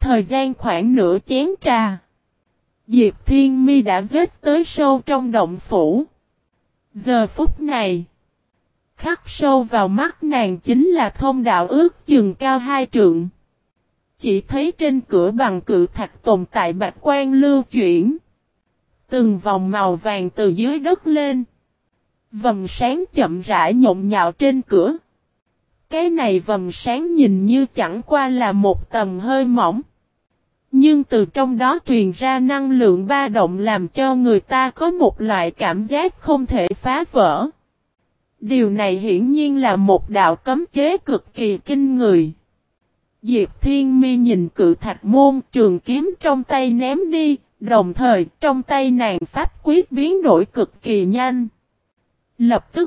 Thời gian khoảng nửa chén trà. Diệp Thiên Mi đã giết tới sâu trong động phủ. Giờ phút này, khắc sâu vào mắt nàng chính là thông đạo ước chừng cao 2 trượng. Chỉ thấy trên cửa bằng cự thạch tồn tại bạch quan lưu chuyển. Từng vòng màu vàng từ dưới đất lên. Vầng sáng chậm rãi nhộn nhạo trên cửa. Cái này vầng sáng nhìn như chẳng qua là một tầng hơi mỏng. Nhưng từ trong đó truyền ra năng lượng ba động làm cho người ta có một loại cảm giác không thể phá vỡ. Điều này hiển nhiên là một đạo cấm chế cực kỳ kinh người. Diệp Thiên Mi nhìn cự thạch môn trường kiếm trong tay ném đi, đồng thời trong tay nàng pháp quyết biến đổi cực kỳ nhanh. Lập tức,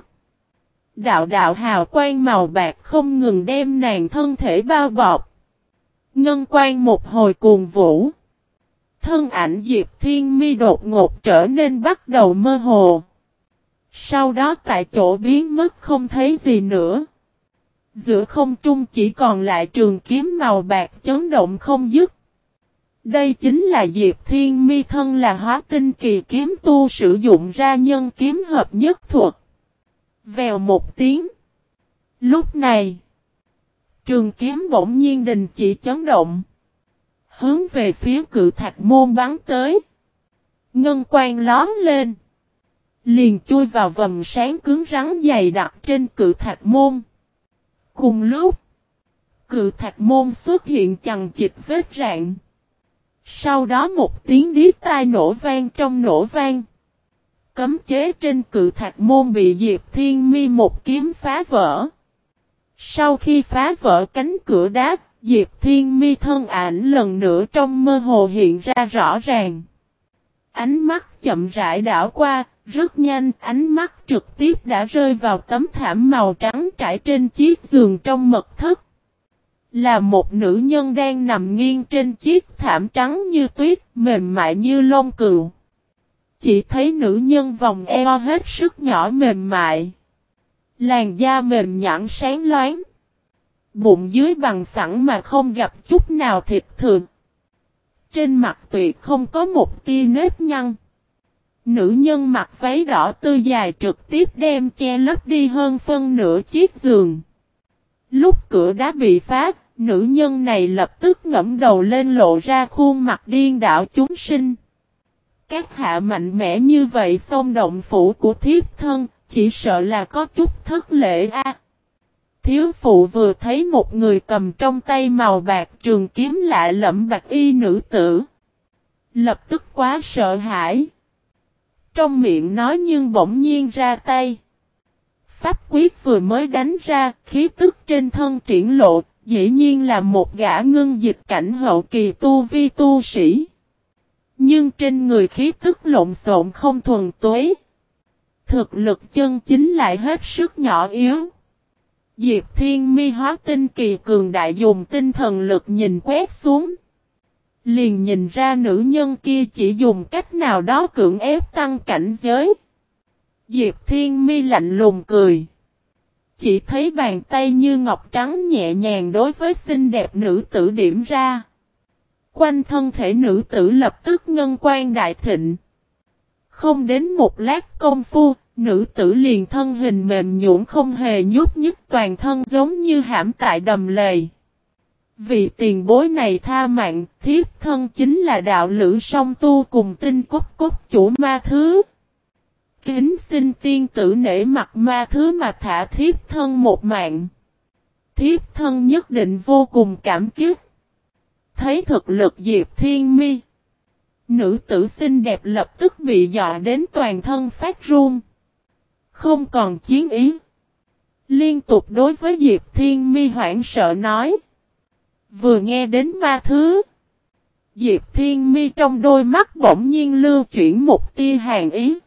đạo hào quang màu bạc không ngừng đem nàng thân thể bao bọc. Ngân quang một hồi cuồng vũ. Thân ảnh Diệp Thiên Mi đột ngột trở nên bắt đầu mơ hồ. Sau đó tại chỗ biến mất không thấy gì nữa. Giữa không trung chỉ còn lại trường kiếm màu bạc chấn động không dứt. Đây chính là Diệp Thiên Mi thân là hóa tinh kỳ kiếm tu sử dụng ra nhân kiếm hợp nhất thuật. Vèo một tiếng. Lúc này, trường kiếm bỗng nhiên đình chỉ chấn động. Hướng về phía cự thạch môn bắn tới. Ngân quang lóm lên. Liền chui vào vầng sáng cứng rắn dày đặc trên cự thạch môn. Cùng lúc, cự thạch môn xuất hiện chằng chịt vết rạn. Sau đó một tiếng điếc tai nổ vang trong nổ vang. Cấm chế trên cự thạch môn bị Diệp Thiên Mi một kiếm phá vỡ. Sau khi phá vỡ cánh cửa đá, Diệp Thiên Mi thân ảnh lần nữa trong mơ hồ hiện ra rõ ràng. Ánh mắt chậm rãi đảo qua, rất nhanh ánh mắt trực tiếp đã rơi vào tấm thảm màu trắng trải trên chiếc giường trong mật thất. Là một nữ nhân đang nằm nghiêng trên chiếc thảm trắng như tuyết, mềm mại như lông cừu. Chỉ thấy nữ nhân vòng eo hết sức nhỏ mềm mại. Làn da mềm nhẵn sáng loáng. Bụng dưới bằng phẳng mà không gặp chút nào thịt thường. Trên mặt tuyệt không có một tia nếp nhăn. Nữ nhân mặc váy đỏ tươi dài trực tiếp đem che lấp đi hơn phân nửa chiếc giường. Lúc cửa đá bị phá, nữ nhân này lập tức ngẩng đầu lên lộ ra khuôn mặt điên đảo chúng sinh. Các hạ mạnh mẽ như vậy xông động phủ của thiếp thân, chỉ sợ là có chút thất lễ a. Thiếu phụ vừa thấy một người cầm trong tay màu bạc trường kiếm lạ lẫm bạch y nữ tử. Lập tức quá sợ hãi. Trong miệng nói nhưng bỗng nhiên ra tay. Pháp quyết vừa mới đánh ra, khí tức trên thân triển lộ, dĩ nhiên là một gã ngưng dịch cảnh hậu kỳ tu vi tu sĩ. Nhưng trên người khí tức lộn xộn không thuần túy. Thực lực chân chính lại hết sức nhỏ yếu. Diệp Thiên Mi hóa tinh kỳ cường đại dùng tinh thần lực nhìn quét xuống. Liền nhìn ra nữ nhân kia chỉ dùng cách nào đó cưỡng ép tăng cảnh giới. Diệp Thiên Mi lạnh lùng cười. Chỉ thấy bàn tay như ngọc trắng nhẹ nhàng đối với xinh đẹp nữ tử điểm ra. Quanh thân thể nữ tử lập tức ngân quang đại thịnh. Không đến một lát công phu, nữ tử liền thân hình mềm nhũn không hề nhúc nhích toàn thân giống như hãm tại đầm lầy. Vì tiền bối này tha mạng, thiếp thân chính là đạo lữ song tu cùng tinh cốt cốt chủ ma thứ. Kính xin tiên tử nể mặt ma thứ mà thả thiếp thân một mạng. Thiếp thân nhất định vô cùng cảm kích. Thấy thực lực Diệp Thiên Mi, nữ tử xinh đẹp lập tức bị dọa đến toàn thân phát run. Không còn chiến ý. Liên tục đối với Diệp Thiên Mi hoảng sợ nói. Vừa nghe đến ma thứ, Diệp Thiên Mi trong đôi mắt bỗng nhiên lưu chuyển một tia hàn ý.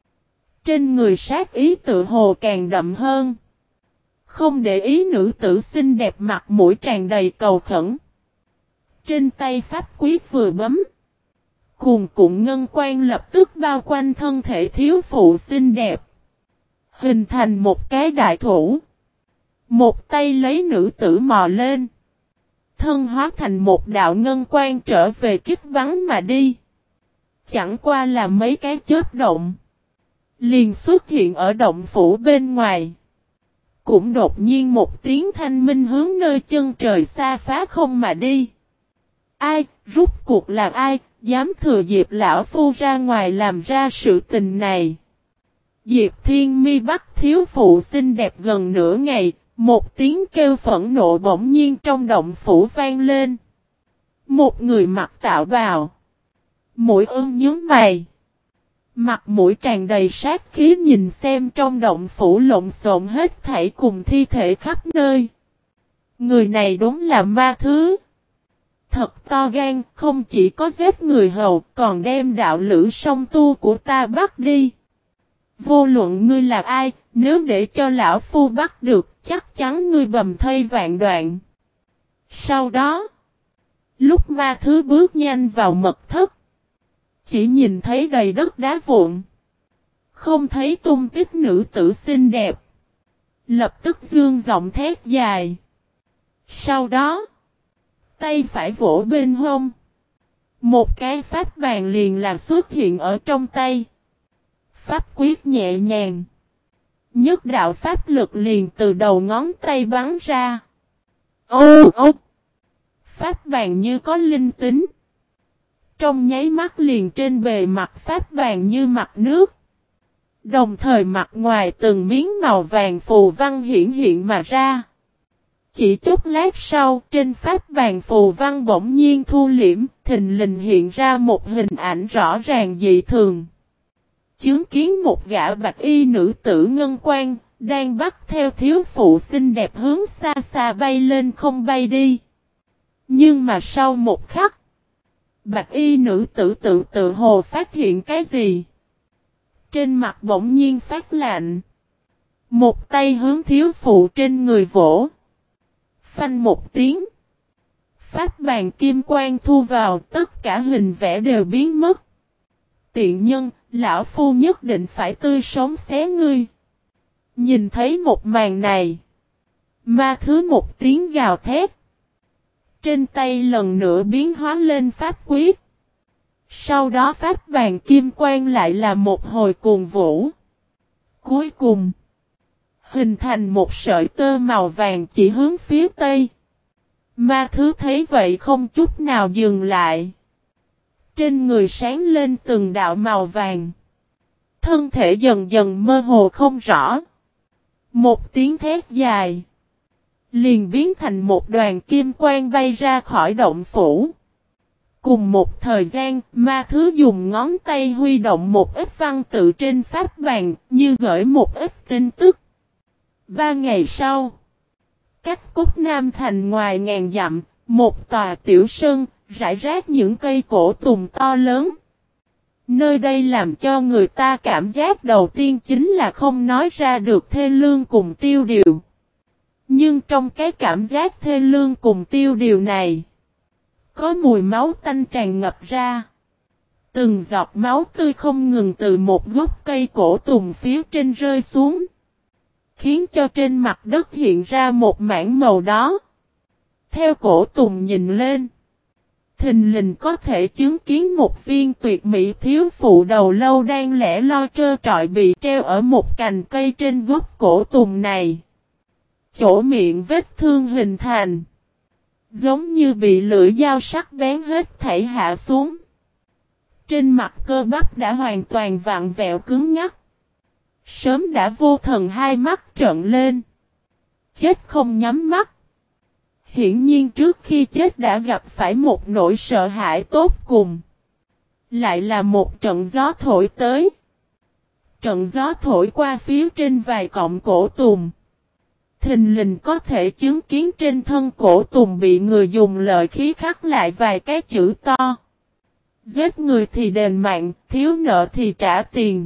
Trên người sát ý tự hồ càng đậm hơn. Không để ý nữ tử xinh đẹp mặt mũi tràn đầy cầu khẩn. Trên tay pháp quyết vừa bấm. Cuồn cuộn ngân quang lập tức bao quanh thân thể thiếu phụ xinh đẹp. Hình thành một cái đại thủ. Một tay lấy nữ tử mò lên. thân hóa thành một đạo ngân quang trở về kích bắn mà đi. Chẳng qua là mấy cái chớp động. Liền xuất hiện ở động phủ bên ngoài. Cũng đột nhiên một tiếng thanh minh hướng nơi chân trời xa phá không mà đi. Ai, rút cuộc là ai, dám thừa Diệp lão phu ra ngoài làm ra sự tình này. Diệp Thiên Mi bắt thiếu phụ xinh đẹp gần nửa ngày, một tiếng kêu phẫn nộ bỗng nhiên trong động phủ vang lên. Một người mặc tạo bào, mũi nhướng mày, mặt mũi tràn đầy sát khí nhìn xem trong động phủ lộn xộn hết thảy cùng thi thể khắp nơi. Người này đúng là ma thứ. Thật to gan, không chỉ có giết người hầu, còn đem đạo lữ song tu của ta bắt đi. Vô luận ngươi là ai, nếu để cho lão phu bắt được, chắc chắn ngươi bầm thây vạn đoạn. Sau đó, lúc ma thứ bước nhanh vào mật thất, chỉ nhìn thấy đầy đất đá vụn, không thấy tung tích nữ tử xinh đẹp. Lập tức dương giọng thét dài. Sau đó, tay phải vỗ bên hông. Một cái pháp bàn liền là xuất hiện ở trong tay. Pháp quyết nhẹ nhàng. Nhất đạo pháp lực liền từ đầu ngón tay bắn ra. Ô ô! Pháp bàn như có linh tính. Trong nháy mắt liền trên bề mặt pháp bàn như mặt nước. Đồng thời mặt ngoài từng miếng màu vàng phù văn hiển hiện mà ra. Chỉ chút lát sau, trên pháp bàn phù văn bỗng nhiên thu liễm, thình lình hiện ra một hình ảnh rõ ràng dị thường. Chứng kiến một gã bạch y nữ tử ngân quan, đang bắt theo thiếu phụ xinh đẹp hướng xa xa bay lên không bay đi. Nhưng mà sau một khắc, bạch y nữ tử tự hồ phát hiện cái gì? Trên mặt bỗng nhiên phát lạnh. Một tay hướng thiếu phụ trên người vỗ. Phanh một tiếng. Pháp bàn kim quang thu vào, tất cả hình vẽ đều biến mất. Tiện nhân, lão phu nhất định phải tươi sống xé ngươi. Nhìn thấy một màn này, ma thứ một tiếng gào thét. Trên tay lần nữa biến hóa lên pháp quyết. Sau đó pháp bàn kim quang lại là một hồi cuồng vũ. Cuối cùng, hình thành một sợi tơ màu vàng chỉ hướng phía tây. Ma thứ thấy vậy không chút nào dừng lại. Trên người sáng lên từng đạo màu vàng. Thân thể dần dần mơ hồ không rõ. Một tiếng thét dài. Liền biến thành một đoàn kim quang bay ra khỏi động phủ. Cùng một thời gian, ma thứ dùng ngón tay huy động một ít văn tự trên pháp bàn, như gửi một ít tin tức. 3 ngày sau, cách Cúc Nam Thành ngoài ngàn dặm, một tòa tiểu sơn, rải rác những cây cổ tùng to lớn. Nơi đây làm cho người ta cảm giác đầu tiên chính là không nói ra được thê lương cùng tiêu điều. Nhưng trong cái cảm giác thê lương cùng tiêu điều này, có mùi máu tanh tràn ngập ra. Từng giọt máu tươi không ngừng từ một gốc cây cổ tùng phía trên rơi xuống. Khiến cho trên mặt đất hiện ra một mảng màu đó. Theo cổ tùng nhìn lên, thình lình có thể chứng kiến một viên tuyệt mỹ thiếu phụ đầu lâu đang lẻ loi trơ trọi bị treo ở một cành cây trên gốc cổ tùng này. Chỗ miệng vết thương hình thành, giống như bị lưỡi dao sắc bén hết thảy hạ xuống. Trên mặt cơ bắp đã hoàn toàn vặn vẹo cứng ngắc. Sớm đã vô thần hai mắt trợn lên. Chết không nhắm mắt. Hiển nhiên trước khi chết đã gặp phải một nỗi sợ hãi tốt cùng. Lại là một trận gió thổi tới. Trận gió thổi qua phía trên vài cọng cổ tùng. Thình lình có thể chứng kiến trên thân cổ tùng bị người dùng lợi khí khắc lại vài cái chữ to. Giết người thì đền mạng, thiếu nợ thì trả tiền.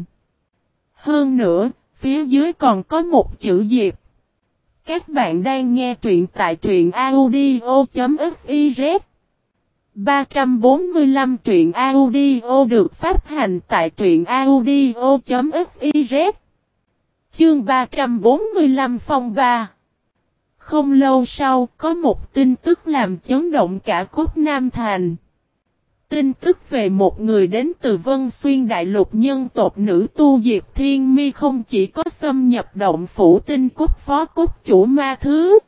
Hơn nữa, phía dưới còn có một chữ Diệp. Các bạn đang nghe truyện tại truyện audio.fiz 345 truyện audio được phát hành tại truyện audio.fiz Chương 345 Phong 3 Không lâu sau, có một tin tức làm chấn động cả Cốt Nam Thành. Tin tức về một người đến từ Vân Xuyên Đại Lục nhân tộc nữ tu Diệp Thiên Mi không chỉ có xâm nhập động phủ Tinh Cốt phó cốt chủ ma thứ.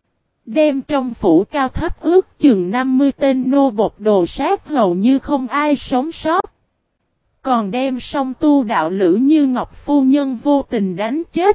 Đem trong phủ cao thấp ước chừng 50 tên nô bộc đồ sát hầu như không ai sống sót. Còn đem song tu đạo lữ Như Ngọc Phu Nhân vô tình đánh chết.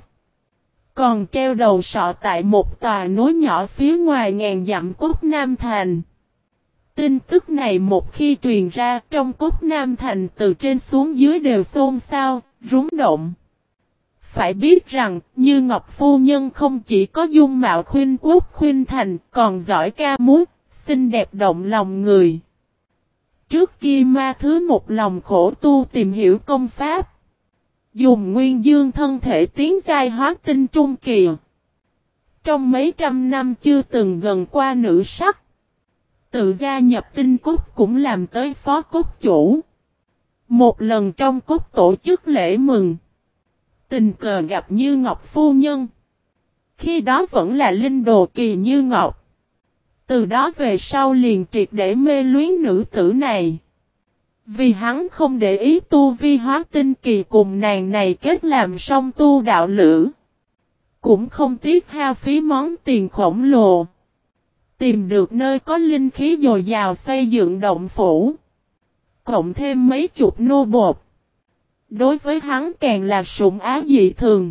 Còn treo đầu sọ tại một tòa núi nhỏ phía ngoài ngàn dặm Cốt Nam Thành. Tin tức này một khi truyền ra trong Cốt Nam Thành từ trên xuống dưới đều xôn xao, rúng động. Phải biết rằng, Như Ngọc Phu Nhân không chỉ có dung mạo khuynh quốc khuynh thành, còn giỏi ca múa, xinh đẹp động lòng người. Trước kia ma thứ một lòng khổ tu tìm hiểu công pháp. Dùng nguyên dương thân thể tiến giai hóa tinh trung kỳ. Trong mấy trăm năm chưa từng gần qua nữ sắc. Tự gia nhập Tinh Cốt cũng làm tới phó cốt chủ. Một lần trong cốt tổ chức lễ mừng. Tình cờ gặp Như Ngọc Phu Nhân. Khi đó vẫn là linh đồ kỳ Như Ngọc. Từ đó về sau liền triệt để mê luyến nữ tử này. Vì hắn không để ý tu vi hóa tinh kỳ cùng nàng này kết làm song tu đạo lữ. Cũng không tiếc hao phí món tiền khổng lồ. Tìm được nơi có linh khí dồi dào xây dựng động phủ. Cộng thêm mấy chục nô bột. Đối với hắn càng là sủng ái dị thường.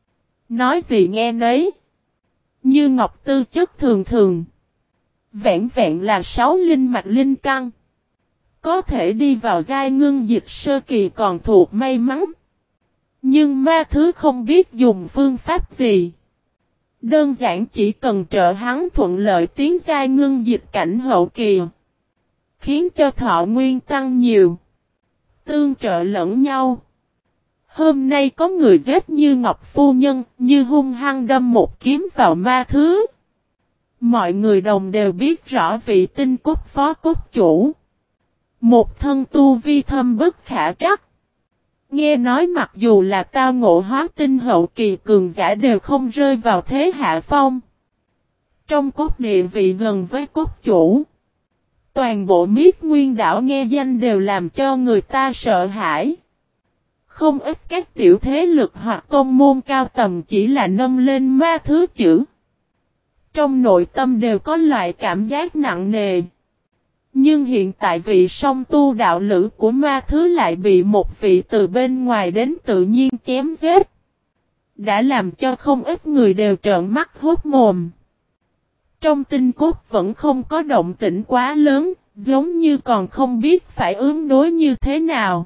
Nói gì nghe nấy. Như Ngọc tư chất thường thường. Vẹn vẹn là 6 linh mạch linh căn. Có thể đi vào giai ngưng dịch sơ kỳ còn thuộc may mắn. Nhưng ma thứ không biết dùng phương pháp gì. Đơn giản chỉ cần trợ hắn thuận lợi tiến giai ngưng dịch cảnh hậu kỳ. Khiến cho thọ nguyên tăng nhiều. Tương trợ lẫn nhau. Hôm nay có người giết Như Ngọc Phu Nhân, như hung hăng đâm một kiếm vào ma thứ. Mọi người đồng đều biết rõ vị Tinh Cốt phó cốt chủ. Một thân tu vi thâm bất khả trắc. Nghe nói mặc dù là tao ngộ hóa tinh hậu kỳ cường giả đều không rơi vào thế hạ phong. Trong cốt địa vị gần với cốt chủ. Toàn bộ Miết Nguyên đảo nghe danh đều làm cho người ta sợ hãi. Không ít các tiểu thế lực hoặc tôn môn cao tầm chỉ là nâng lên ma thứ chữ. Trong nội tâm đều có loại cảm giác nặng nề. Nhưng hiện tại vị song tu đạo lữ của ma thứ lại bị một vị từ bên ngoài đến tự nhiên chém giết. Đã làm cho không ít người đều trợn mắt hốt mồm. Trong Tinh Cốt vẫn không có động tĩnh quá lớn, giống như còn không biết phải ứng đối như thế nào.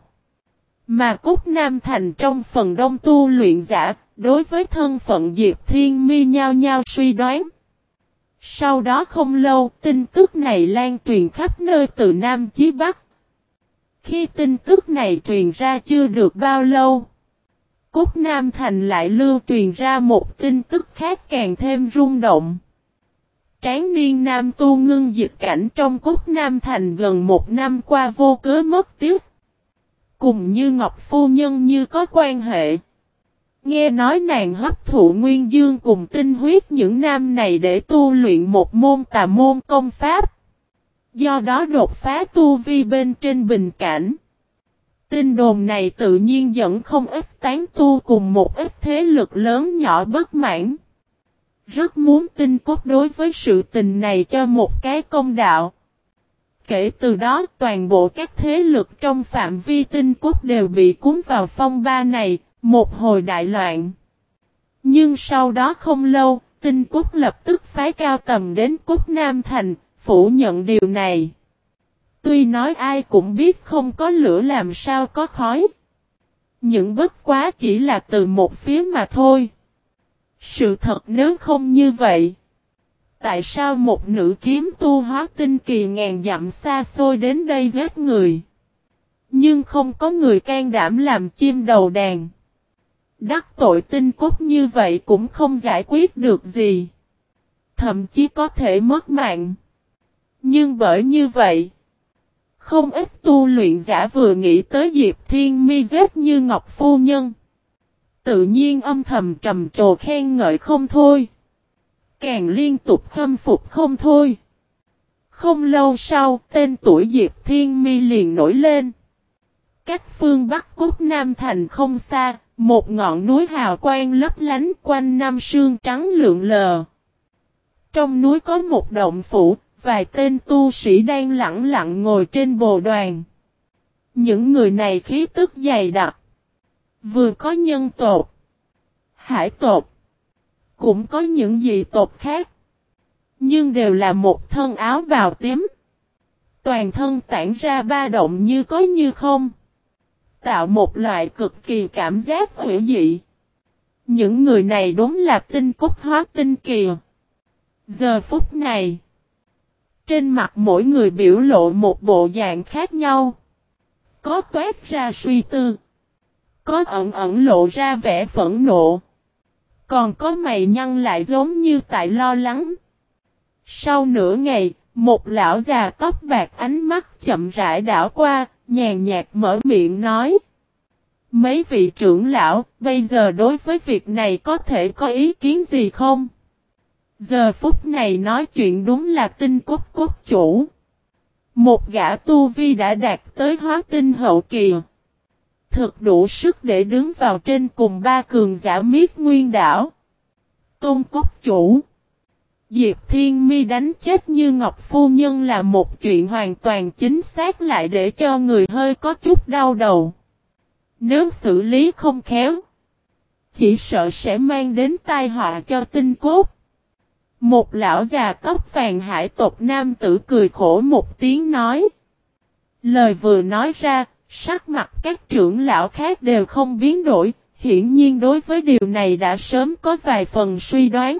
Mà Cốt Nam Thành trong phần đông tu luyện giả, đối với thân phận Diệp Thiên Mi nhao nhao suy đoán. Sau đó không lâu, tin tức này lan truyền khắp nơi từ Nam chí Bắc. Khi tin tức này truyền ra chưa được bao lâu, Cốt Nam Thành lại lưu truyền ra một tin tức khác càng thêm rung động. Tráng niên nam tu ngưng dịch cảnh trong Cốt Nam Thành gần một năm qua vô cớ mất tiếc. Cùng Như Ngọc Phu Nhân như có quan hệ. Nghe nói nàng hấp thụ nguyên dương cùng tinh huyết những nam này để tu luyện một môn tà môn công pháp. Do đó đột phá tu vi bên trên bình cảnh. Tin đồn này tự nhiên dẫn không ít tán tu cùng một ít thế lực lớn nhỏ bất mãn. Rất muốn Tinh Cốt đối với sự tình này cho một cái công đạo. Kể từ đó toàn bộ các thế lực trong phạm vi Tinh Cốt đều bị cuốn vào phong ba này, một hồi đại loạn. Nhưng sau đó không lâu, Tinh Cốt lập tức phái cao tầm đến Cốt Nam Thành, phủ nhận điều này. Tuy nói ai cũng biết không có lửa làm sao có khói. Nhưng bất quá chỉ là từ một phía mà thôi. Sự thật nếu không như vậy. Tại sao một nữ kiếm tu hóa tinh kỳ ngàn dặm xa xôi đến đây giết người? Nhưng không có người can đảm làm chim đầu đàn. Đắc tội Tinh Cốt như vậy cũng không giải quyết được gì. Thậm chí có thể mất mạng. Nhưng bởi như vậy, không ít tu luyện giả vừa nghĩ tới Diệp Thiên Mi giết Như Ngọc Phu Nhân. Tự nhiên âm thầm trầm trồ khen ngợi không thôi. càng liên tục khâm phục không thôi. Không lâu sau, tên tuổi Diệp Thiên Mi liền nổi lên. Cách phương Bắc Cốt Nam Thành không xa, một ngọn núi hào quang lấp lánh quanh năm sương trắng lượn lờ. Trong núi có một động phủ, vài tên tu sĩ đang lặng lặng ngồi trên bồ đoàn. Những người này khí tức dày đặc. Vừa có nhân tộc, hải tộc, cũng có những dị tộc khác. Nhưng đều là một thân áo bào tím. Toàn thân tản ra ba động như có như không. Tạo một loại cực kỳ cảm giác hữu dị. Những người này đúng là tinh cốt hóa tinh kìa. Giờ phút này, trên mặt mỗi người biểu lộ một bộ dạng khác nhau. Có toát ra suy tư. Có ẩn ẩn lộ ra vẻ phẫn nộ. Còn có mày nhăn lại giống như tại lo lắng. Sau nửa ngày, một lão già tóc bạc ánh mắt chậm rãi đảo qua, nhàn nhạt mở miệng nói. Mấy vị trưởng lão, bây giờ đối với việc này có thể có ý kiến gì không? Giờ phút này nói chuyện đúng là tinh cốt cốt chủ. Một gã tu vi đã đạt tới hóa tinh hậu kỳ. Thực đủ sức để đứng vào trên cùng ba cường giả miết nguyên đảo. Tôn cốt chủ. Diệp Thiên Mi đánh chết Như Ngọc Phu Nhân là một chuyện hoàn toàn chính xác lại để cho người hơi có chút đau đầu. Nếu xử lý không khéo, chỉ sợ sẽ mang đến tai họa cho tinh cốt. Một lão già tóc vàng hải tộc nam tử cười khổ một tiếng nói. Lời vừa nói ra, sắc mặt các trưởng lão khác đều không biến đổi, hiển nhiên đối với điều này đã sớm có vài phần suy đoán.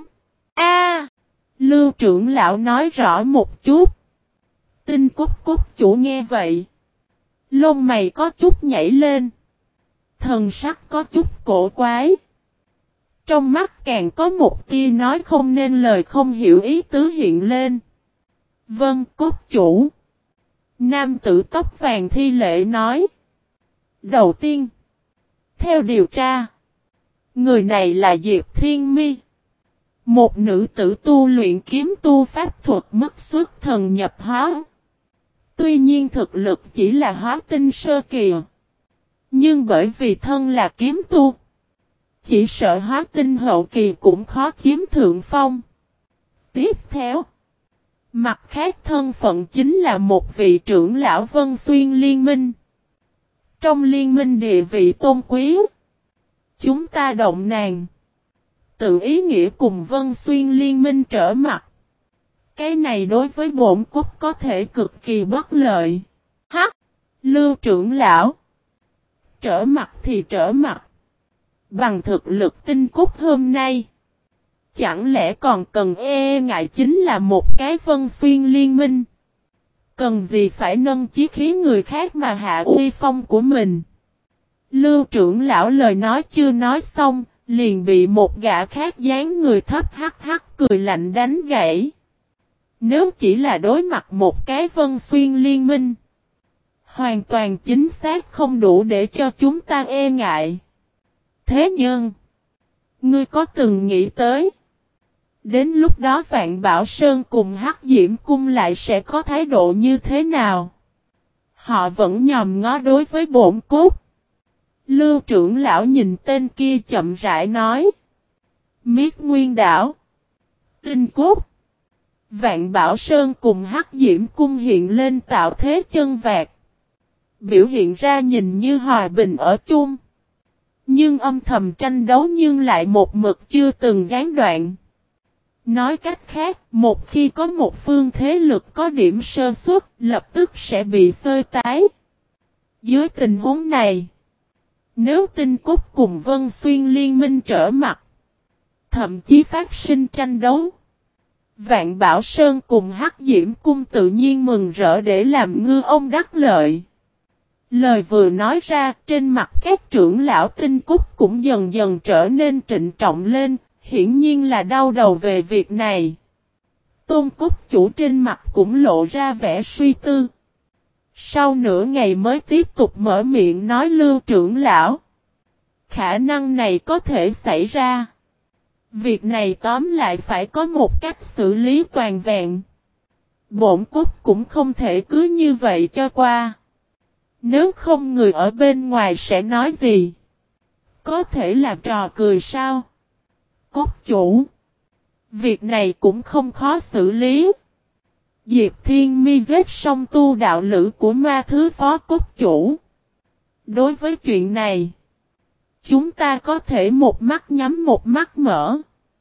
Lưu trưởng lão nói rõ một chút. Tinh cốt cốt chủ nghe vậy. Lông mày có chút nhảy lên. Thần sắc có chút cổ quái. Trong mắt càng có một tia nói không nên lời không hiểu ý tứ hiện lên. Vâng, cốt chủ. Nam tử tóc vàng thi lễ nói. Đầu tiên, theo điều tra, người này là Diệp Thiên Mi. Một nữ tử tu luyện kiếm tu pháp thuật mất xuất thần nhập hóa. Tuy nhiên thực lực chỉ là hóa tinh sơ kỳ. Nhưng bởi vì thân là kiếm tu, chỉ sợ hóa tinh hậu kỳ cũng khó chiếm thượng phong. Tiếp theo, mặt khác thân phận chính là một vị trưởng lão Vân Xuyên liên minh. Trong liên minh địa vị tôn quý, chúng ta động nàng. Tự ý nghĩa cùng Vân Xuyên liên minh trở mặt. Cái này đối với bổn cốt có thể cực kỳ bất lợi. Lưu trưởng lão. Trở mặt thì trở mặt. Bằng thực lực tinh cốt hôm nay. Chẳng lẽ còn cần ngại chính là một cái Vân Xuyên liên minh. Cần gì phải nâng chí khí người khác mà hạ uy phong của mình. Lưu trưởng lão lời nói chưa nói xong. Liền bị một gã khác dáng người thấp hắc cười lạnh đánh gãy. Nếu chỉ là đối mặt một cái Vân Xuyên liên minh, hoàn toàn chính xác không đủ để cho chúng ta e ngại. Thế nhưng, ngươi có từng nghĩ tới, đến lúc đó Vạn Bảo Sơn cùng Hắc Diễm Cung lại sẽ có thái độ như thế nào? Họ vẫn nhòm ngó đối với bổn cốt. Lưu trưởng lão nhìn tên kia chậm rãi nói. Miết Nguyên Đảo, Tinh Cốt, Vạn Bảo Sơn cùng Hắc Diễm Cung hiện lên tạo thế chân vạc. Biểu hiện ra nhìn như hòa bình ở chung. Nhưng âm thầm tranh đấu nhưng lại một mực chưa từng gián đoạn. Nói cách khác, một khi có một phương thế lực có điểm sơ suất, lập tức sẽ bị xơi tái. Dưới tình huống này, nếu Tinh Cốt cùng Vân Xuyên liên minh trở mặt, thậm chí phát sinh tranh đấu, Vạn Bảo Sơn cùng Hắc Diễm Cung tự nhiên mừng rỡ để làm ngư ông đắc lợi. Lời vừa nói ra, trên mặt các trưởng lão Tinh Cốt cũng dần dần trở nên trịnh trọng lên, hiển nhiên là đau đầu về việc này. Tôn Cốt chủ trên mặt cũng lộ ra vẻ suy tư. Sau nửa ngày mới tiếp tục mở miệng nói Lưu trưởng lão. Khả năng này có thể xảy ra. Việc này tóm lại phải có một cách xử lý toàn vẹn. Bổn cốt cũng không thể cứ như vậy cho qua. Nếu không người ở bên ngoài sẽ nói gì? Có thể là trò cười sao? Cốt chủ. Việc này cũng không khó xử lý. Diệp Thiên Mi giết xong tu đạo lữ của ma thứ phó cốt chủ. Đối với chuyện này, chúng ta có thể một mắt nhắm một mắt mở.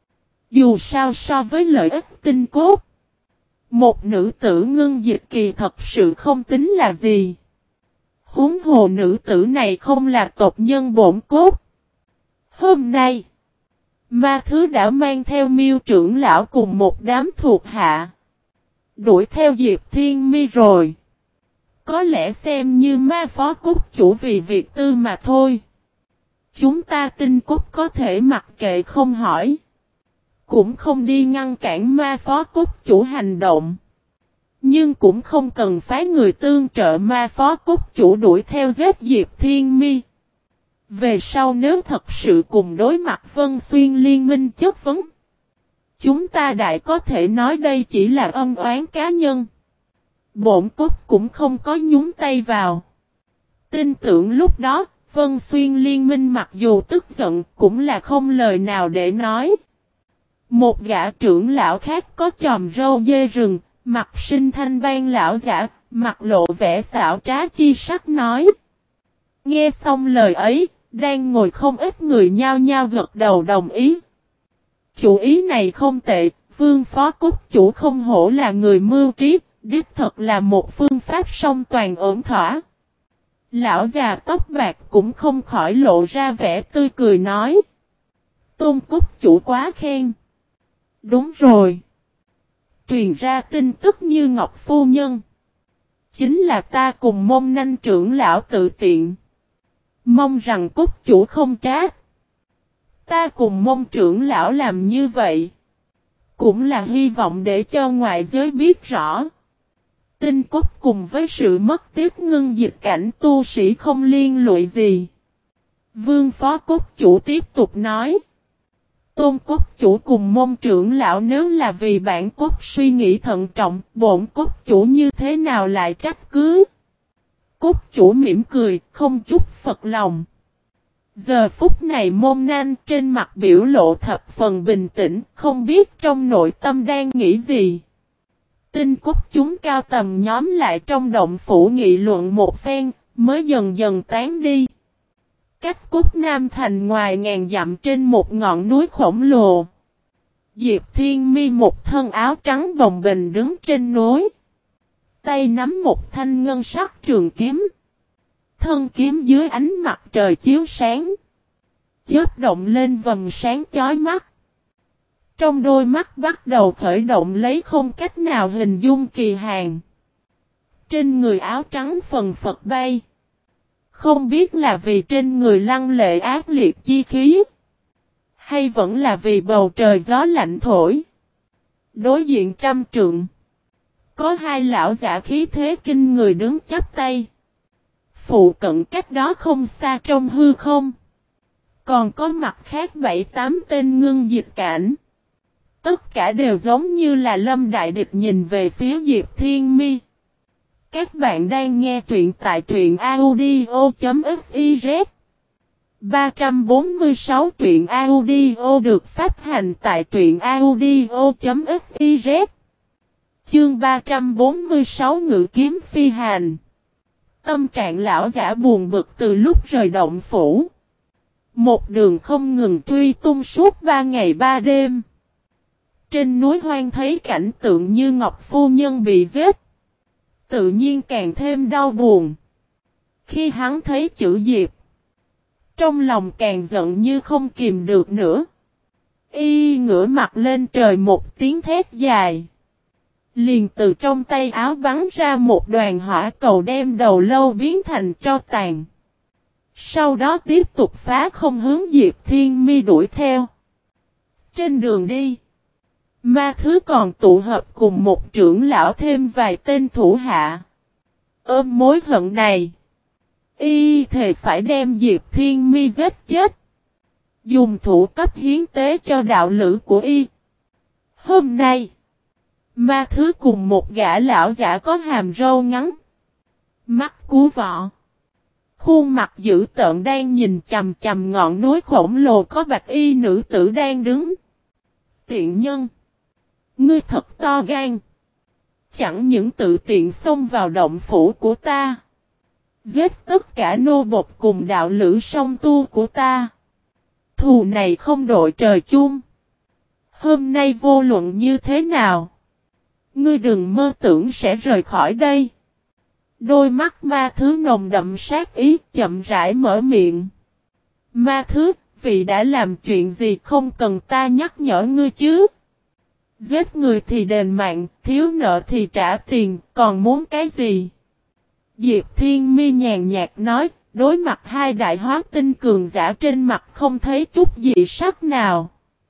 Dù sao so với lợi ích tinh cốt, một nữ tử ngưng dịch kỳ thật sự không tính là gì. Huống hồ nữ tử này không là tộc nhân bổn cốt. Hôm nay, ma thứ đã mang theo Miêu trưởng lão cùng một đám thuộc hạ. Đuổi theo Diệp Thiên Mi rồi. Có lẽ xem như ma phó cốt chủ vì việc tư mà thôi. Chúng ta tinh cốt có thể mặc kệ không hỏi. Cũng không đi ngăn cản ma phó cốt chủ hành động. Nhưng cũng không cần phái người tương trợ ma phó cốt chủ đuổi theo giết Diệp Thiên Mi. Về sau nếu thật sự cùng đối mặt Vân Xuyên liên minh chất vấn, chúng ta đại có thể nói đây chỉ là ân oán cá nhân. Bổn cốt cũng không có nhúng tay vào. Tin tưởng lúc đó, Vân Xuyên liên minh mặc dù tức giận cũng là không lời nào để nói. Một gã trưởng lão khác có chòm râu dê rừng, mặt sinh thanh ban lão giả, mặt lộ vẻ xảo trá chi sắc nói. Nghe xong lời ấy, đang ngồi không ít người nhao nhao gật đầu đồng ý. Chủ ý này không tệ, Vương phó cốt chủ không hổ là người mưu trí, đích thật là một phương pháp song toàn ổn thỏa. Lão già tóc bạc cũng không khỏi lộ ra vẻ tươi cười nói. Tôn cốt chủ quá khen. Đúng rồi. Truyền ra tin tức như Ngọc Phu Nhân. Chính là ta cùng Mông Nanh trưởng lão tự tiện. Mong rằng cốt chủ không trách. Ta cùng Mông trưởng lão làm như vậy. Cũng là hy vọng để cho ngoại giới biết rõ. Tinh cốt cùng với sự mất tiếp ngưng dịch cảnh tu sĩ không liên lụy gì. Vương phó cốt chủ tiếp tục nói. Tôn cốt chủ cùng Mông trưởng lão nếu là vì bản cốt suy nghĩ thận trọng, bổn cốt chủ như thế nào lại trách cứ. Cốt chủ mỉm cười, không chút phật lòng. Giờ phút này Mông Nanh trên mặt biểu lộ thập phần bình tĩnh, không biết trong nội tâm đang nghĩ gì. Tinh cốt chúng cao tầm nhóm lại trong động phủ nghị luận một phen, mới dần dần tán đi. Cách cốt Nam Thành ngoài ngàn dặm trên một ngọn núi khổng lồ. Diệp Thiên Mi một thân áo trắng bồng bềnh đứng trên núi. Tay nắm một thanh ngân sắc trường kiếm. Thân kiếm dưới ánh mặt trời chiếu sáng. Chớp động lên vầng sáng chói mắt. Trong đôi mắt bắt đầu khởi động lấy không cách nào hình dung kỳ hàn. Trên người áo trắng phần phật bay. Không biết là vì trên người lăng lệ ác liệt chi khí. Hay vẫn là vì bầu trời gió lạnh thổi. Đối diện trăm trượng. Có hai lão giả khí thế kinh người đứng chắp tay. Phụ cận cách đó không xa trong hư không. Còn có mặt khác 7-8 tên ngưng dịch cảnh. Tất cả đều giống như là lâm đại địch nhìn về phía Diệp Thiên Mi. Các bạn đang nghe truyện tại truyện audio.fiz 346 truyện audio được phát hành tại truyện audio.fiz Chương 346 Ngự kiếm phi hành. Tâm trạng lão giả buồn bực từ lúc rời động phủ. Một đường không ngừng truy tung suốt 3 ngày 3 đêm. Trên núi hoang thấy cảnh tượng như Ngọc Phu Nhân bị giết. Tự nhiên càng thêm đau buồn. Khi hắn thấy chữ Diệp, trong lòng càng giận như không kìm được nữa. Y ngửa mặt lên trời một tiếng thét dài. Liền từ trong tay áo bắn ra một đoàn hỏa cầu đem đầu lâu biến thành tro tàn. Sau đó tiếp tục phá không hướng Diệp Thiên Mi đuổi theo. Trên đường đi, ma thứ còn tụ hợp cùng một trưởng lão thêm vài tên thủ hạ. Ôm mối hận này, y thề phải đem Diệp Thiên Mi giết chết. Dùng thủ cấp hiến tế cho đạo lữ của y. Hôm nay, Ma Thứ cùng một gã lão giả có hàm râu ngắn, mắt cú vọ, khuôn mặt dữ tợn đang nhìn chằm chằm ngọn núi khổng lồ có bạch y nữ tử đang đứng. Tiện nhân! Ngươi thật to gan! Chẳng những tự tiện xông vào động phủ của ta, giết tất cả nô bộc cùng đạo lữ song tu của ta. Thù này không đội trời chung. Hôm nay vô luận như thế nào, ngươi đừng mơ tưởng sẽ rời khỏi đây. Đôi mắt Ma Thứ nồng đậm sát ý chậm rãi mở miệng. Ma Thứ, vị đã làm chuyện gì không cần ta nhắc nhở ngươi chứ? Giết người thì đền mạng, thiếu nợ thì trả tiền, còn muốn cái gì? Diệp Thiên Mi nhàn nhạt nói, đối mặt hai đại hóa tinh cường giả trên mặt không thấy chút gì sắc nào.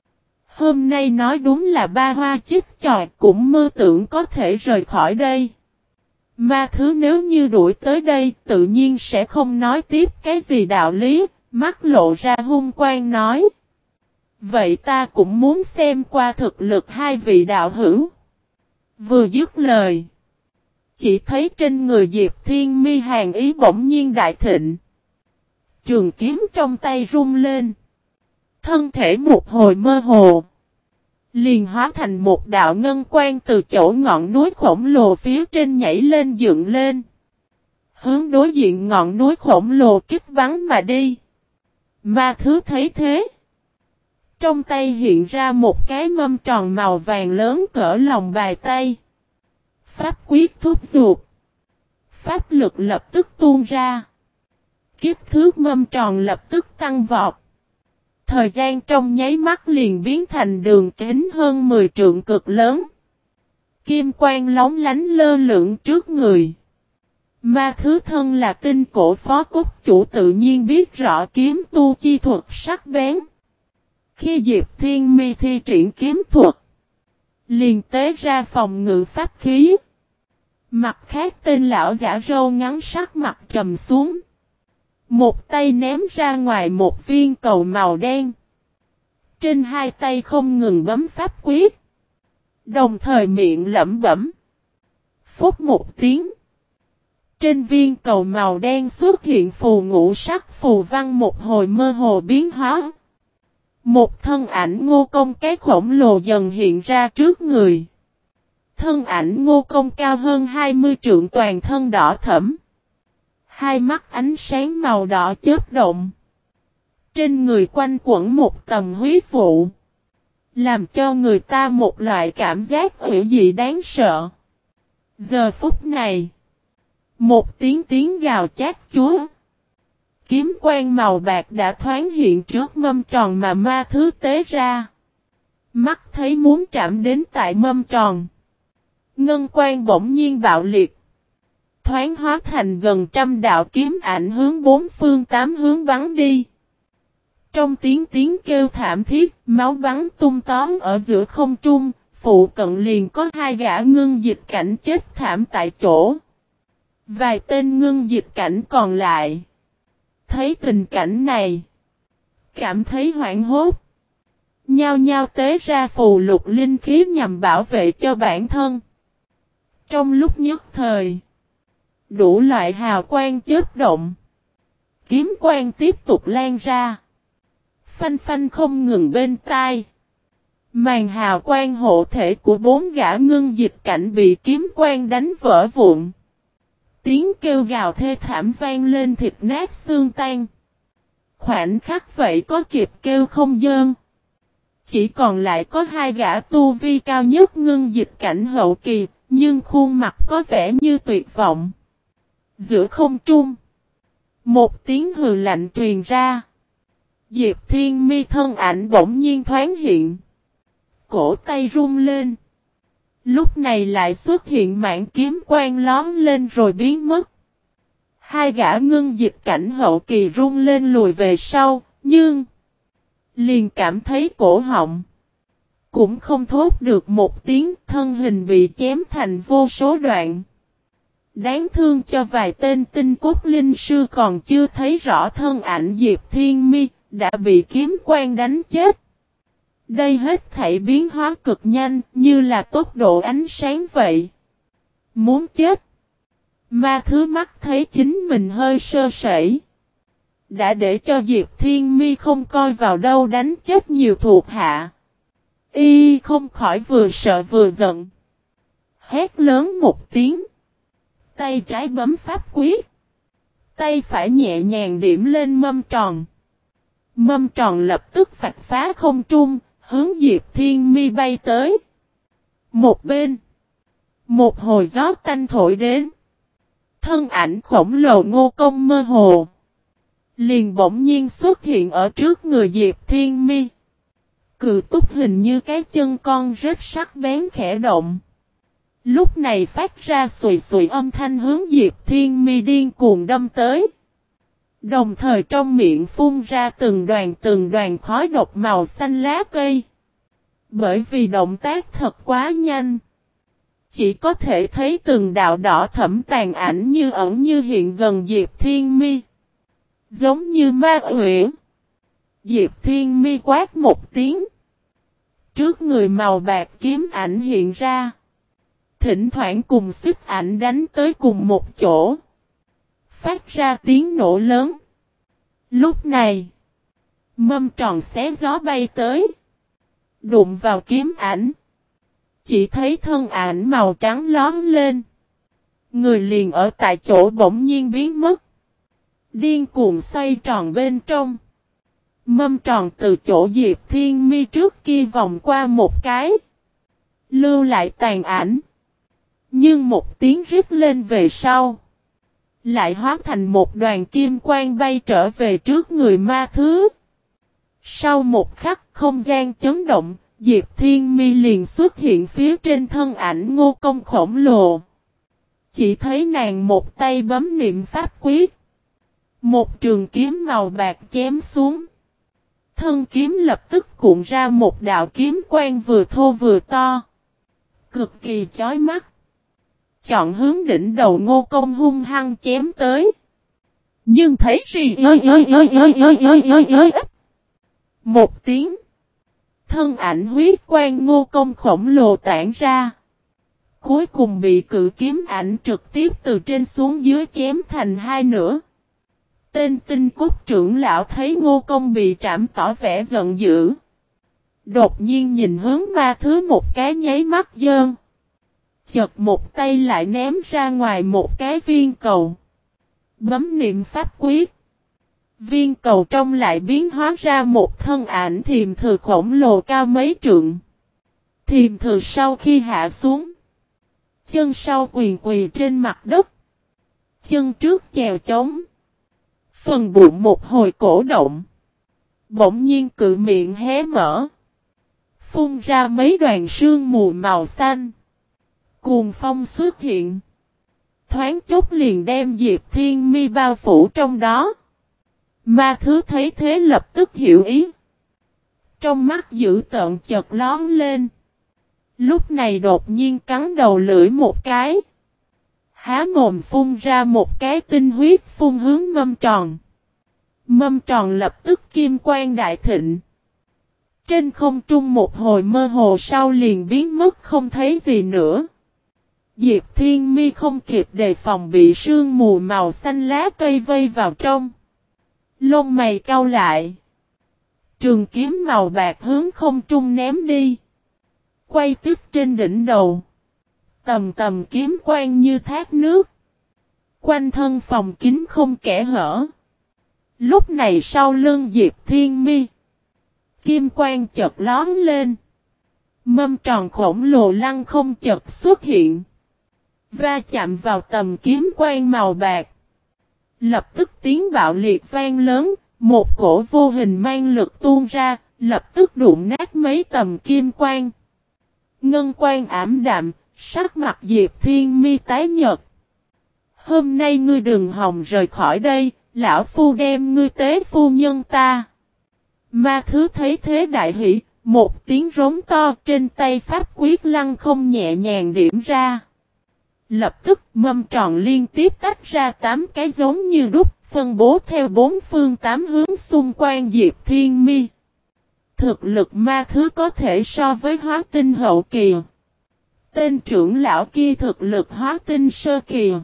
Hôm nay nói đúng là ba hoa chích chòi cũng mơ tưởng có thể rời khỏi đây. Ma Thứ nếu như đuổi tới đây tự nhiên sẽ không nói tiếp cái gì đạo lý, mắt lộ ra hung quang nói. Vậy ta cũng muốn xem qua thực lực hai vị đạo hữu. Vừa dứt lời, chỉ thấy trên người Diệp Thiên Mi hàn ý bỗng nhiên đại thịnh. Trường kiếm trong tay rung lên. Thân thể một hồi mơ hồ, liền hóa thành một đạo ngân quang từ chỗ ngọn núi khổng lồ phía trên nhảy lên dựng lên. Hướng đối diện ngọn núi khổng lồ kích bắn mà đi. Ma Thứ thấy thế, trong tay hiện ra một cái mâm tròn màu vàng lớn cỡ lòng bàn tay. Pháp quyết thúc giục, pháp lực lập tức tuôn ra. Kích thước mâm tròn lập tức tăng vọt. Thời gian trong nháy mắt liền biến thành đường kính hơn 10 trượng cực lớn. Kim quang lóng lánh lơ lửng trước người. Ma Thứ thân là tinh cổ phó cốt chủ tự nhiên biết rõ kiếm tu chi thuật sắc bén. Khi Diệp Thiên Mi thi triển kiếm thuật, liền tế ra phòng ngự pháp khí. Mặt khác tên lão giả râu ngắn sắc mặt trầm xuống. Một tay ném ra ngoài một viên cầu màu đen. Trên hai tay không ngừng bấm pháp quyết. Đồng thời miệng lẩm bẩm. Phút một tiếng. Trên viên cầu màu đen xuất hiện phù ngũ sắc phù văn một hồi mơ hồ biến hóa. Một thân ảnh Ngô Công cái khổng lồ dần hiện ra trước người. Thân ảnh Ngô Công cao hơn 20 trượng toàn thân đỏ thẫm. Hai mắt ánh sáng màu đỏ chớp động. Trên người quanh quẩn một tầng huyết vụ. Làm cho người ta một loại cảm giác hủy dị đáng sợ. Giờ phút này, một tiếng gào chát chúa. Kiếm quang màu bạc đã thoáng hiện trước mâm tròn mà Ma Thứ tế ra. Mắt thấy muốn chạm đến tại mâm tròn. Ngân quang bỗng nhiên bạo liệt. Thoáng hóa thành gần trăm đạo kiếm ảnh hướng bốn phương tám hướng bắn đi. Trong tiếng kêu thảm thiết, máu bắn tung tóe ở giữa không trung, phụ cận liền có hai gã ngưng dịch cảnh chết thảm tại chỗ. Vài tên ngưng dịch cảnh còn lại thấy tình cảnh này, cảm thấy hoảng hốt, nhao nhao tế ra phù lục linh khí nhằm bảo vệ cho bản thân. Trong lúc nhất thời, đủ loại hào quang chớp động, kiếm quang tiếp tục lan ra, phanh phanh không ngừng bên tai. Màn hào quang hộ thể của bốn gã ngưng dịch cảnh bị kiếm quang đánh vỡ vụn. Tiếng kêu gào thê thảm vang lên thịt nát xương tan. Khoảnh khắc vậy có kịp kêu không dơn. Chỉ còn lại có hai gã tu vi cao nhất ngưng dịch cảnh hậu kỳ, nhưng khuôn mặt có vẻ như tuyệt vọng. Giữa không trung, một tiếng hừ lạnh truyền ra. Diệp Thiên Mi thân ảnh bỗng nhiên thoáng hiện. Cổ tay rung lên. Lúc này lại xuất hiện mảng kiếm quang lóm lên rồi biến mất. Hai gã ngưng dịch cảnh hậu kỳ rung lên lùi về sau, nhưng liền cảm thấy cổ họng. Cũng không thốt được một tiếng, thân hình bị chém thành vô số đoạn. Đáng thương cho vài tên tinh cốt linh sư còn chưa thấy rõ thân ảnh Diệp Thiên Mi, đã bị kiếm quang đánh chết. Đây hết thảy biến hóa cực nhanh, như là tốc độ ánh sáng vậy. Muốn chết. Ma thứ mắt thấy chính mình hơi sơ sẩy. Đã để cho Diệp Thiên Mi không coi vào đâu đánh chết nhiều thuộc hạ. Y không khỏi vừa sợ vừa giận. Hét lớn một tiếng. Tay trái bấm pháp quyết. Tay phải nhẹ nhàng điểm lên mâm tròn. Mâm tròn lập tức vạch phá không trung, hướng Diệp Thiên Mi bay tới. Một bên. Một hồi gió tanh thổi đến. Thân ảnh khổng lồ Ngô Công mơ hồ. Liền bỗng nhiên xuất hiện ở trước người Diệp Thiên Mi. Cự túc hình như cái chân con rết sắc bén khẽ động. Lúc này phát ra xùi xùi âm thanh hướng Diệp Thiên Mi điên cuồng đâm tới. Đồng thời trong miệng phun ra từng đoàn khói độc màu xanh lá cây. Bởi vì động tác thật quá nhanh. Chỉ có thể thấy từng đạo đỏ thẫm tàn ảnh như ẩn như hiện gần Diệp Thiên Mi. Giống như ma quỷ. Diệp Thiên Mi quát một tiếng. Trước người màu bạc kiếm ảnh hiện ra. Thỉnh thoảng cùng xích ảnh đánh tới cùng một chỗ. Phát ra tiếng nổ lớn. Lúc này. Mâm tròn xé gió bay tới. Đụng vào kiếm ảnh. Chỉ thấy thân ảnh màu trắng lóm lên. Người liền ở tại chỗ bỗng nhiên biến mất. Điên cuồng xoay tròn bên trong. Mâm tròn từ chỗ Diệp Thiên Mi trước kia vòng qua một cái. Lưu lại tàn ảnh. Nhưng một tiếng rít lên về sau. Lại hóa thành một đoàn kim quang bay trở về trước người ma thứ. Sau một khắc không gian chấn động. Diệp Thiên Mi liền xuất hiện phía trên thân ảnh Ngô Công khổng lồ. Chỉ thấy nàng một tay bấm niệm pháp quyết. Một trường kiếm màu bạc chém xuống. Thân kiếm lập tức cuộn ra một đạo kiếm quang vừa thô vừa to. Cực kỳ chói mắt. Chọn hướng đỉnh đầu Ngô Công hung hăng chém tới. Nhưng thấy gì một tiếng. Thân ảnh huyết quang Ngô Công khổng lồ tản ra. Cuối cùng bị cự kiếm ảnh trực tiếp từ trên xuống dưới chém thành hai nửa. Tên Tinh Cốt trưởng lão thấy Ngô Công bị trảm tỏ vẻ giận dữ. Đột nhiên nhìn hướng ma thứ một cái nháy mắt dơn. Chợt một tay lại ném ra ngoài một cái viên cầu. Bấm niệm pháp quyết. Viên cầu trong lại biến hóa ra một thân ảnh thiềm thử khổng lồ cao mấy trượng. Thiềm thử sau khi hạ xuống. Chân sau quỳ trên mặt đất. Chân trước chèo chống. Phần bụng một hồi cổ động. Bỗng nhiên cự miệng hé mở. Phun ra mấy đoàn sương mù màu xanh. Cuồng phong xuất hiện. Thoáng chốc liền đem Diệp Thiên Mi bao phủ trong đó. Ma thứ thấy thế lập tức hiểu ý. Trong mắt dữ tợn chợt lóm lên. Lúc này đột nhiên cắn đầu lưỡi một cái. Há mồm phun ra một cái tinh huyết phun hướng mâm tròn. Mâm tròn lập tức kim quang đại thịnh. Trên không trung một hồi mơ hồ sau liền biến mất không thấy gì nữa. Diệp Thiên Mi không kịp đề phòng bị sương mù màu xanh lá cây vây vào trong. Lông mày cau lại. Trường kiếm màu bạc hướng không trung ném đi. Quay tức trên đỉnh đầu. Tầm tầm kiếm quang như thác nước. Quanh thân phòng kín không kẽ hở. Lúc này sau lưng Diệp Thiên Mi. Kim quang chợt lóm lên. Mâm tròn khổng lồ lăng không chợt xuất hiện. Va chạm vào tầm kiếm quang màu bạc. Lập tức tiếng bạo liệt vang lớn. Một cổ vô hình mang lực tuôn ra. Lập tức đụng nát mấy tầm kim quang. Ngân quang ảm đạm. Sắc mặt Diệp Thiên Mi tái nhợt. Hôm nay ngươi đừng hòng rời khỏi đây. Lão phu đem ngươi tế phu nhân ta. Ma thứ thấy thế đại hỷ. Một tiếng rống to trên tay pháp quyết lăng không nhẹ nhàng điểm ra. Lập tức mâm tròn liên tiếp tách ra 8 cái giống như đúc. phân bố theo bốn phương tám hướng xung quanh Diệp Thiên Mi. Thực lực ma thứ có thể so với hóa tinh hậu kỳ. Tên trưởng lão kia thực lực hóa tinh sơ kỳ.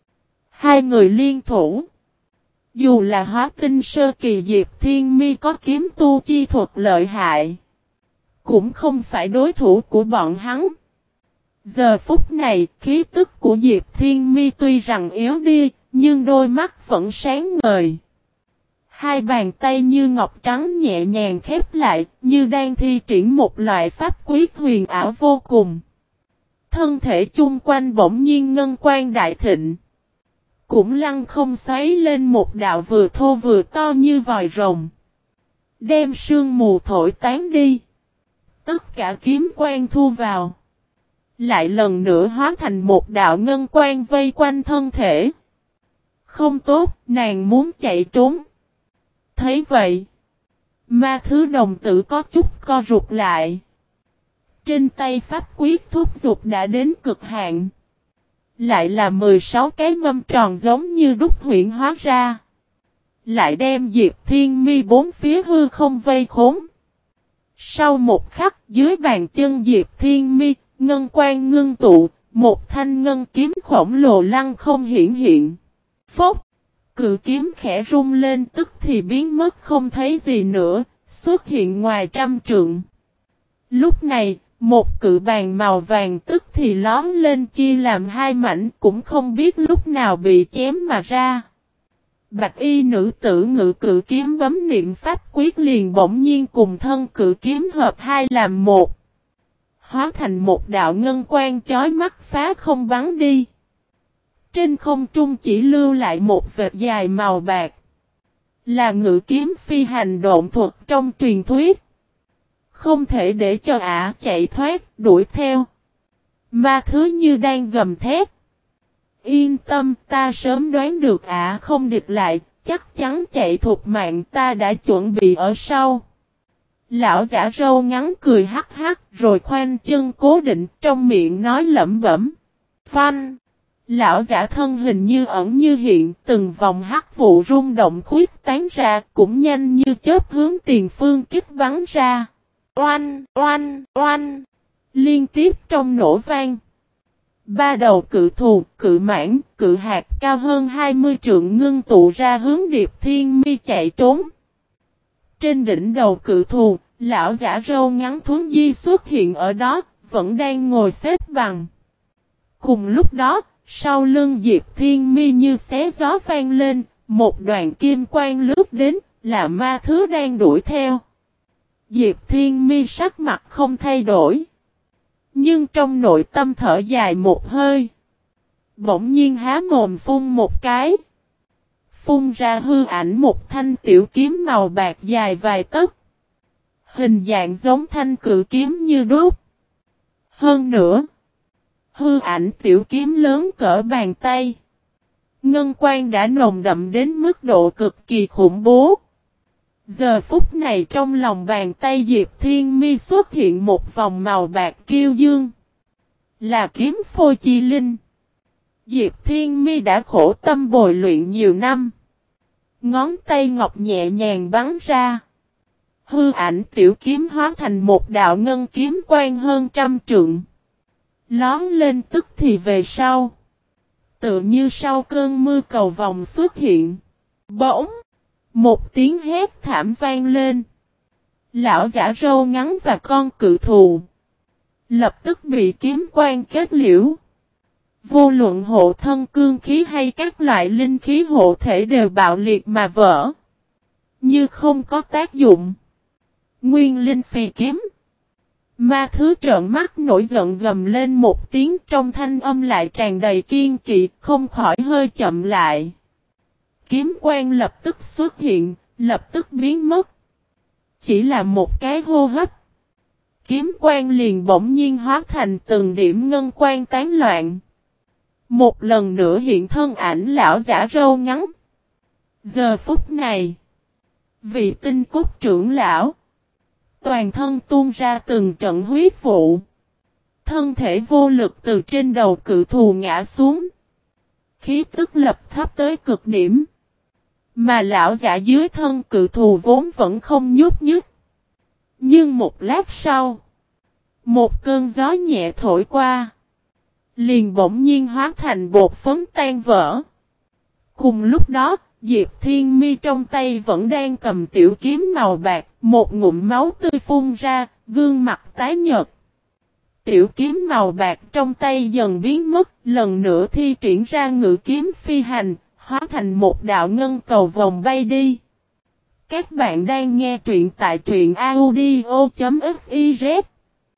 Hai người liên thủ. Dù là hóa tinh sơ kỳ Diệp Thiên Mi có kiếm tu chi thuật lợi hại, cũng không phải đối thủ của bọn hắn. Giờ phút này, khí tức của Diệp Thiên Mi tuy rằng yếu đi, nhưng đôi mắt vẫn sáng ngời. Hai bàn tay như ngọc trắng nhẹ nhàng khép lại, như đang thi triển một loại pháp quyết huyền ảo vô cùng. Thân thể chung quanh bỗng nhiên ngân quang đại thịnh. Cũng lăng không xoáy lên một đạo vừa thô vừa to như vòi rồng. Đem sương mù thổi tán đi. Tất cả kiếm quang thu vào. Lại lần nữa hóa thành một đạo ngân quang vây quanh thân thể. Không tốt, nàng muốn chạy trốn. Thấy vậy, ma thứ đồng tử có chút co rụt lại. Trên tay pháp quyết thúc giục đã đến cực hạn. Lại là 16 cái mâm tròn giống như đúc huyễn hóa ra. Lại đem Diệp Thiên Mi bốn phía hư không vây khốn. Sau một khắc dưới bàn chân Diệp Thiên Mi, ngân quang ngưng tụ, một thanh ngân kiếm khổng lồ lăng không hiển hiện. Phốc! Cự kiếm khẽ rung lên tức thì biến mất không thấy gì nữa, xuất hiện ngoài trăm trượng. Lúc này, một cự bàn màu vàng tức thì lóm lên chia làm hai mảnh cũng không biết lúc nào bị chém mà ra. Bạch y nữ tử ngự cự kiếm bấm niệm pháp quyết liền bỗng nhiên cùng thân cự kiếm hợp hai làm một. Hóa thành một đạo ngân quang chói mắt phá không bắn đi. Trên không trung chỉ lưu lại một vệt dài màu bạc. Là ngự kiếm phi hành độn thuật trong truyền thuyết. Không thể để cho ả chạy thoát, đuổi theo. Ma thứ như đang gầm thét. Yên tâm, ta sớm đoán được ả không địch lại, chắc chắn chạy thục mạng, ta đã chuẩn bị ở sau. Lão giả râu ngắn cười hắc hắc rồi khoanh chân cố định trong miệng nói lẩm bẩm. Phanh! Lão giả thân hình như ẩn như hiện, từng vòng hắc vụ rung động khuyết tán ra, cũng nhanh như chớp hướng tiền phương kích bắn ra. Oanh! Oanh! Oanh! Liên tiếp trong nổ vang. Ba đầu cự thù, cự mãn, cự hạt cao hơn 20 trượng ngưng tụ ra hướng Điệp Thiên Mi chạy trốn. Trên đỉnh đầu cự thù, lão giả râu ngắn Thuấn Di xuất hiện ở đó, vẫn đang ngồi xếp bằng. Cùng lúc đó, sau lưng Diệp Thiên Mi như xé gió vang lên, một đoàn kim quang lướt đến, là ma thứ đang đuổi theo. Diệp Thiên Mi sắc mặt không thay đổi. Nhưng trong nội tâm thở dài một hơi. Bỗng nhiên há mồm phun một cái. Phun ra hư ảnh một thanh tiểu kiếm màu bạc dài vài tấc. Hình dạng giống thanh cự kiếm như đúc. Hơn nữa, hư ảnh tiểu kiếm lớn cỡ bàn tay. Ngân quang đã nồng đậm đến mức độ cực kỳ khủng bố. Giờ phút này trong lòng bàn tay Diệp Thiên Mi xuất hiện một vòng màu bạc kiêu dương. Là kiếm phôi chi linh. Diệp Thiên Mi đã khổ tâm bồi luyện nhiều năm. Ngón tay ngọc nhẹ nhàng bắn ra. Hư ảnh tiểu kiếm hóa thành một đạo ngân kiếm quang hơn trăm trượng. Lón lên tức thì về sau. Tựa như sau cơn mưa cầu vòng xuất hiện. Bỗng! Một tiếng hét thảm vang lên. Lão giả râu ngắn và con cự thù lập tức bị kiếm quang kết liễu. Vô luận hộ thân cương khí hay các loại linh khí hộ thể đều bạo liệt mà vỡ. Như không có tác dụng. Nguyên linh phi kiếm. Ma thứ trợn mắt nổi giận gầm lên một tiếng trong thanh âm lại tràn đầy kiên kỵ, không khỏi hơi chậm lại. Kiếm quang lập tức xuất hiện, lập tức biến mất. Chỉ là một cái hô hấp. Kiếm quang liền bỗng nhiên hóa thành từng điểm ngân quang tán loạn. Một lần nữa hiện thân ảnh lão giả râu ngắn. Giờ phút này, vị tinh cốt trưởng lão, toàn thân tuôn ra từng trận huyết vụ. Thân thể vô lực từ trên đầu cự thù ngã xuống. Khí tức lập thấp tới cực điểm. Mà lão giả dưới thân cự thù vốn vẫn không nhúc nhích. Nhưng một lát sau, một cơn gió nhẹ thổi qua, liền bỗng nhiên hóa thành bột phấn tan vỡ. Cùng lúc đó, Diệp Thiên Mi trong tay vẫn đang cầm tiểu kiếm màu bạc, một ngụm máu tươi phun ra, gương mặt tái nhợt. Tiểu kiếm màu bạc trong tay dần biến mất, lần nữa thi triển ra ngự kiếm phi hành, hóa thành một đạo ngân cầu vòng bay đi. Các bạn đang nghe truyện tại truyện audio.fiz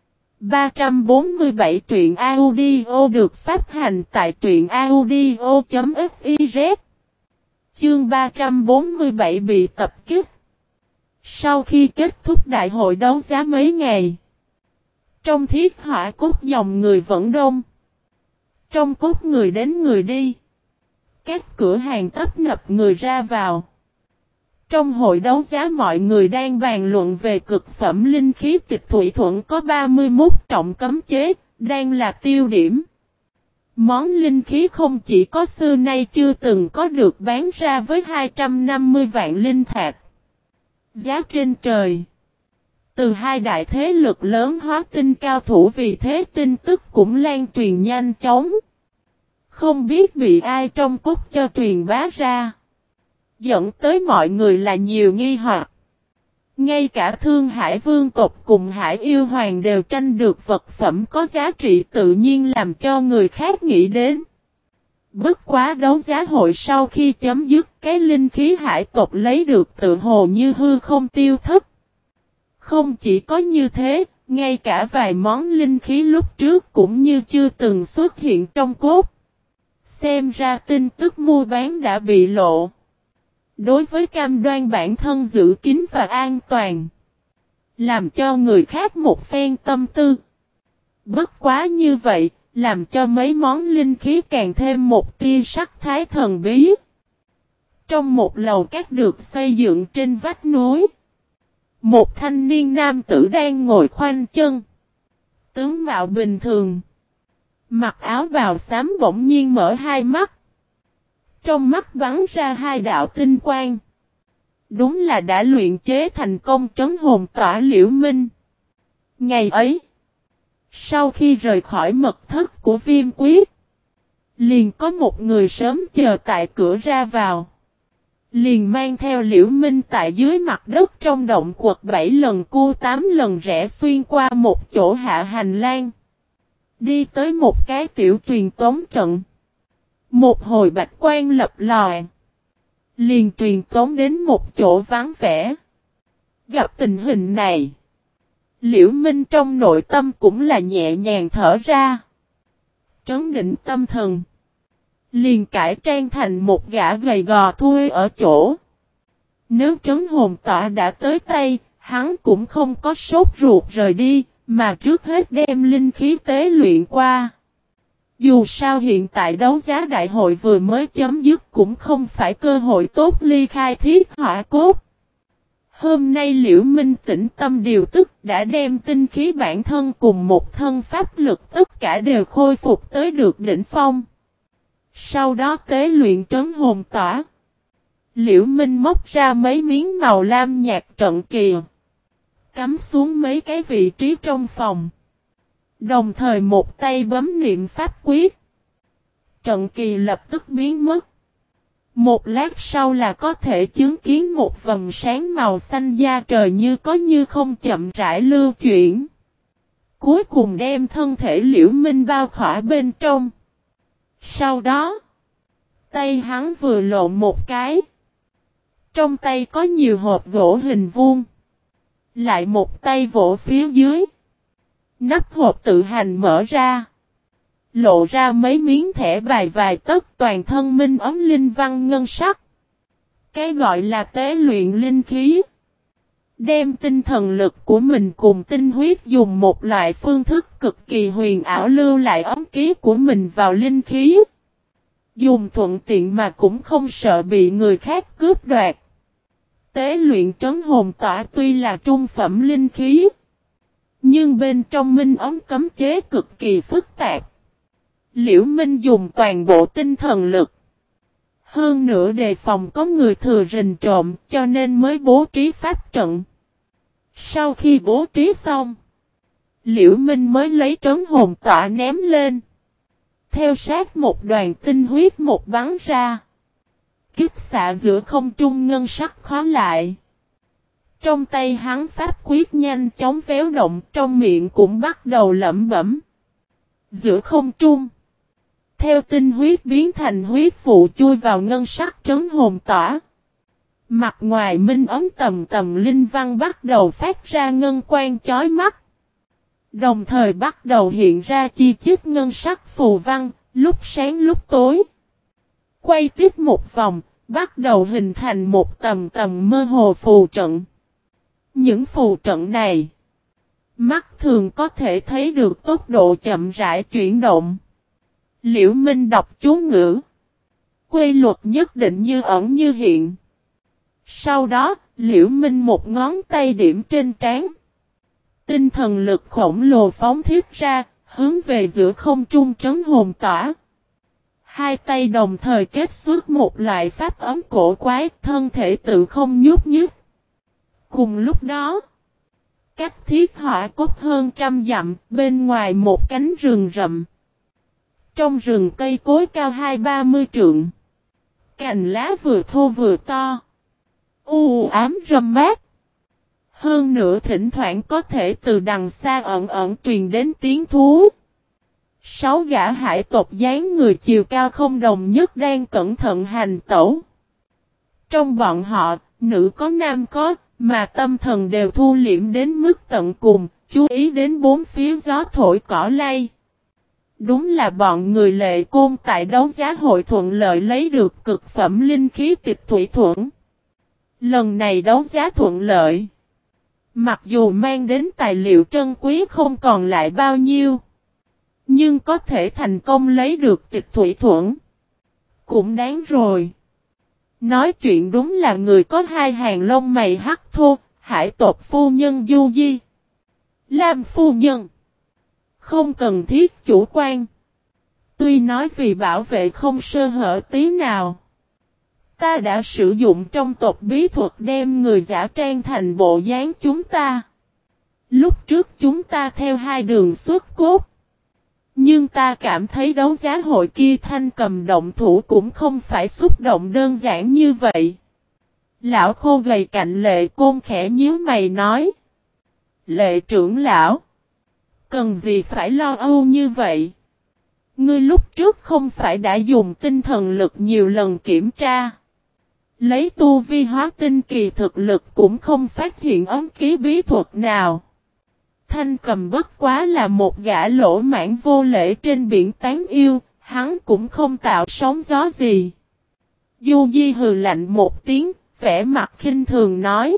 347 truyện audio được phát hành tại truyện audio.fiz. Chương 347 bị tập kích. Sau khi kết thúc đại hội đấu giá mấy ngày, trong Thiết Hỏa Cốt dòng người vẫn đông. Trong cốt người đến người đi. Các cửa hàng tấp nập người ra vào. Trong hội đấu giá mọi người đang bàn luận về cực phẩm linh khí tịch thủy thuẫn có 31 trọng cấm chế, đang là tiêu điểm. Món linh khí không chỉ có xưa nay chưa từng có được bán ra với 250 vạn linh thạch. Giá trên trời. Từ hai đại thế lực lớn hóa tinh cao thủ vì thế tin tức cũng lan truyền nhanh chóng. Không biết bị ai trong cốt cho truyền bá ra. Dẫn tới mọi người là nhiều nghi hoặc. Ngay cả Thương Hải Vương tộc cùng Hải Yêu Hoàng đều tranh được vật phẩm có giá trị tự nhiên làm cho người khác nghĩ đến. Bất quá đấu giá hội sau khi chấm dứt cái linh khí hải tộc lấy được tự hồ như hư không tiêu thất. Không chỉ có như thế, ngay cả vài món linh khí lúc trước cũng như chưa từng xuất hiện trong cốt. Xem ra tin tức mua bán đã bị lộ. Đối với cam đoan bản thân giữ kín và an toàn, làm cho người khác một phen tâm tư. Bất quá như vậy, làm cho mấy món linh khí càng thêm một tia sắc thái thần bí. Trong một lầu các được xây dựng trên vách núi, một thanh niên nam tử đang ngồi khoanh chân. Tướng mạo bình thường, mặc áo bào xám bỗng nhiên mở hai mắt. Trong mắt bắn ra hai đạo tinh quang. Đúng là đã luyện chế thành công trấn hồn tỏa Liễu Minh. Ngày ấy, sau khi rời khỏi mật thất của Viêm Quyết, liền có một người sớm chờ tại cửa ra vào. Liền mang theo Liễu Minh tại dưới mặt đất trong động quật 7 lần cua 8 lần rẽ xuyên qua một chỗ hạ hành lang. Đi tới một cái tiểu truyền tống trận. Một hồi bạch quan lập lòi. Liền truyền tống đến một chỗ vắng vẻ. Gặp tình hình này, Liễu Minh trong nội tâm cũng là nhẹ nhàng thở ra. Trấn định tâm thần. Liền cải trang thành một gã gầy gò thui ở chỗ. Nếu trấn hồn tỏa đã tới tay, hắn cũng không có sốt ruột rời đi, mà trước hết đem linh khí tế luyện qua. Dù sao hiện tại đấu giá đại hội vừa mới chấm dứt cũng không phải cơ hội tốt ly khai Thiết Hỏa Cốt. Hôm nay Liễu Minh tĩnh tâm điều tức đã đem tinh khí bản thân cùng một thân pháp lực tất cả đều khôi phục tới được đỉnh phong. Sau đó tế luyện trấn hồn tỏa. Liễu Minh móc ra mấy miếng màu lam nhạt trận kỳ. Cắm xuống mấy cái vị trí trong phòng. Đồng thời một tay bấm niệm pháp quyết. Trận kỳ lập tức biến mất. Một lát sau là có thể chứng kiến một vầng sáng màu xanh da trời như có như không chậm rãi lưu chuyển. Cuối cùng đem thân thể Liễu Minh bao khỏa bên trong. Sau đó, tay hắn vừa lộn một cái. Trong tay có nhiều hộp gỗ hình vuông. Lại một tay vỗ phía dưới. Nắp hộp tự hành mở ra. Lộ ra mấy miếng thẻ bài vài tấc toàn thân minh ấm linh văn ngân sắc. Cái gọi là tế luyện linh khí. Đem tinh thần lực của mình cùng tinh huyết dùng một loại phương thức cực kỳ huyền ảo lưu lại ấm ký của mình vào linh khí. Dùng thuận tiện mà cũng không sợ bị người khác cướp đoạt. Tế luyện trấn hồn tỏa tuy là trung phẩm linh khí. Nhưng bên trong minh ấm cấm chế cực kỳ phức tạp. Liễu Minh dùng toàn bộ tinh thần lực. Hơn nữa đề phòng có người thừa rình trộm cho nên mới bố trí pháp trận. Sau khi bố trí xong, Liễu Minh mới lấy trấn hồn tọa ném lên. Theo sát một đoàn tinh huyết một bắn ra. Kích xạ giữa không trung ngân sắc khóa lại. Trong tay hắn pháp quyết nhanh chóng véo động, trong miệng cũng bắt đầu lẩm bẩm. Giữa không trung, theo tinh huyết biến thành huyết vụ chui vào ngân sắc trấn hồn tỏa. Mặt ngoài minh ấm tầm tầm linh văn bắt đầu phát ra ngân quang chói mắt. Đồng thời bắt đầu hiện ra chi chít ngân sắc phù văn, lúc sáng lúc tối. Quay tiếp một vòng, bắt đầu hình thành một tầm tầm mơ hồ phù trận. Những phù trận này, mắt thường có thể thấy được tốc độ chậm rãi chuyển động. Liễu Minh đọc chú ngữ. Quy luật nhất định như ẩn như hiện. Sau đó, Liễu Minh một ngón tay điểm trên trán. Tinh thần lực khổng lồ phóng thiết ra, hướng về giữa không trung trấn hồn tỏa. Hai tay đồng thời kết xuất một loại pháp ấm cổ quái, thân thể tự không nhúc nhích. Cùng lúc đó, cách thiết hỏa cốt hơn 100 dặm, bên ngoài một cánh rừng rậm. Trong rừng cây cối cao 20-30 trượng. Cành lá vừa thô vừa to. U ám râm mát. Hơn nữa thỉnh thoảng có thể từ đằng xa ẩn ẩn truyền đến tiếng thú. 6 gã hải tộc dáng người chiều cao không đồng nhất đang cẩn thận hành tẩu. Trong bọn họ, nữ có nam có, mà tâm thần đều thu liễm đến mức tận cùng, chú ý đến bốn phía gió thổi cỏ lay. Đúng là bọn người Lệ Côn tại đấu giá hội thuận lợi lấy được cực phẩm linh khí tịch thủy thuẫn. Lần này đấu giá thuận lợi. Mặc dù mang đến tài liệu trân quý không còn lại bao nhiêu, nhưng có thể thành công lấy được tịch thủy thuẫn cũng đáng rồi. Nói chuyện đúng là người có hai hàng lông mày hắc thô, hải tộc phu nhân Du Di. Lam phu nhân, không cần thiết chủ quan. Tuy nói vì bảo vệ không sơ hở tí nào, ta đã sử dụng trong tộc bí thuật đem người giả trang thành bộ dáng chúng ta. Lúc trước chúng ta theo hai đường xuất cốt. Nhưng ta cảm thấy đấu giá hội kia Thanh Cầm động thủ cũng không phải xúc động đơn giản như vậy. Lão khô gầy cạnh Lệ Côn khẽ nhíu mày nói. Lệ trưởng lão, cần gì phải lo âu như vậy? Ngươi lúc trước không phải đã dùng tinh thần lực nhiều lần kiểm tra. Lấy tu vi hóa tinh kỳ thực lực cũng không phát hiện ấm ký bí thuật nào. Thanh Cầm bất quá là một gã lỗ mãn vô lễ trên biển tán yêu, hắn cũng không tạo sóng gió gì. Du Di hừ lạnh một tiếng, vẻ mặt khinh thường nói.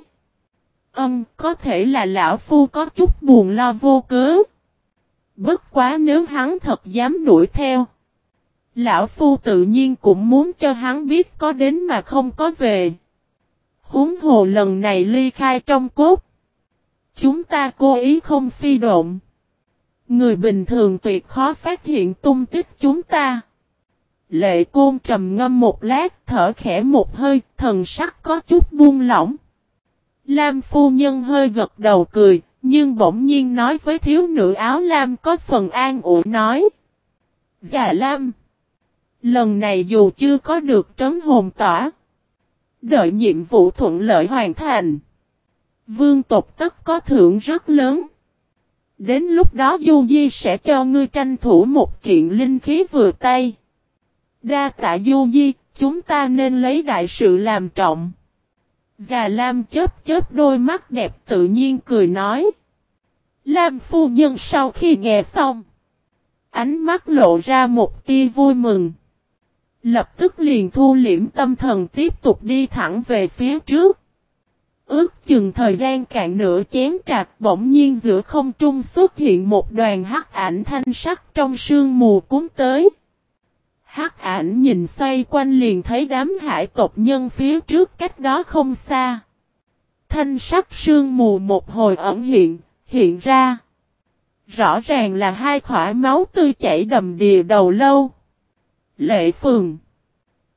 Có thể là lão phu có chút buồn lo vô cớ. Bất quá nếu hắn thật dám đuổi theo, lão phu tự nhiên cũng muốn cho hắn biết có đến mà không có về. Huống hồ lần này ly khai trong cốt. Chúng ta cố ý không phi độn. Người bình thường tuyệt khó phát hiện tung tích chúng ta. Lệ Côn trầm ngâm một lát, thở khẽ một hơi, thần sắc có chút buông lỏng. Lam phu nhân hơi gật đầu cười, nhưng bỗng nhiên nói với thiếu nữ áo lam có phần an ủi nói. Dạ Lam, lần này dù chưa có được trấn hồn tỏa, đợi nhiệm vụ thuận lợi hoàn thành, vương tộc tất có thưởng rất lớn. Đến lúc đó Du Di sẽ cho ngươi tranh thủ một kiện linh khí vừa tay. Đa tạ Du Di, chúng ta nên lấy đại sự làm trọng. Già Lam chớp đôi mắt đẹp tự nhiên cười nói. Lam phu nhân sau khi nghe xong, ánh mắt lộ ra một tia vui mừng. Lập tức liền thu liễm tâm thần tiếp tục đi thẳng về phía trước. Ước chừng thời gian cạn nửa chén trà, bỗng nhiên giữa không trung xuất hiện một đoàn hắc ảnh thanh sắc trong sương mù cuốn tới. Hắc ảnh nhìn xoay quanh liền thấy đám hải tộc nhân phía trước cách đó không xa. Thanh sắc sương mù một hồi ẩn hiện ra. Rõ ràng là hai khỏa máu tươi chảy đầm đìa đầu lâu. Lệ Phường,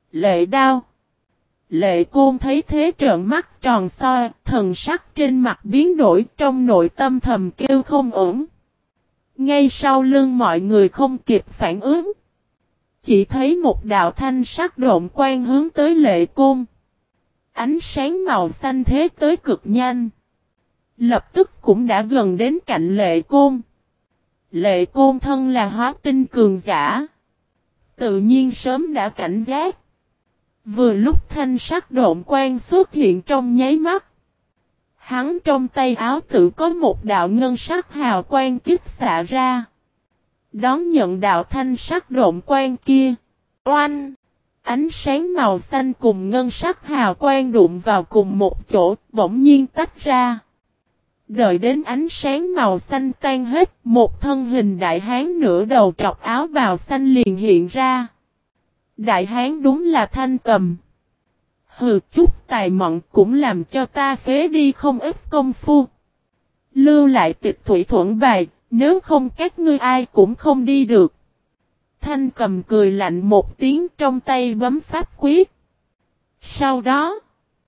Lệ đao. Lệ Côn thấy thế trợn mắt tròn soi, thần sắc trên mặt biến đổi, trong nội tâm thầm kêu không ổn. Ngay sau lưng mọi người không kịp phản ứng. Chỉ thấy một đạo thanh sắc độn quang hướng tới Lệ Côn. Ánh sáng màu xanh thế tới cực nhanh. Lập tức cũng đã gần đến cạnh Lệ Côn. Lệ Côn thân là hóa tinh cường giả. Tự nhiên sớm đã cảnh giác. Vừa lúc thanh sắc độn quang xuất hiện trong nháy mắt. Hắn trong tay áo tự có một đạo ngân sắc hào quang kích xạ ra. Đón nhận đạo thanh sắc độn quang kia. Oanh! Ánh sáng màu xanh cùng ngân sắc hào quang đụng vào cùng một chỗ, bỗng nhiên tách ra. Đợi đến ánh sáng màu xanh tan hết, một thân hình đại hán nửa đầu trọc áo bào xanh liền hiện ra. Đại hán đúng là Thanh Cầm. Hừ, chút tài mọn cũng làm cho ta phế đi không ít công phu. Lưu lại tịch thủy thuẫn bài, nếu không các ngươi ai cũng không đi được. Thanh Cầm cười lạnh một tiếng, trong tay bấm pháp quyết. Sau đó,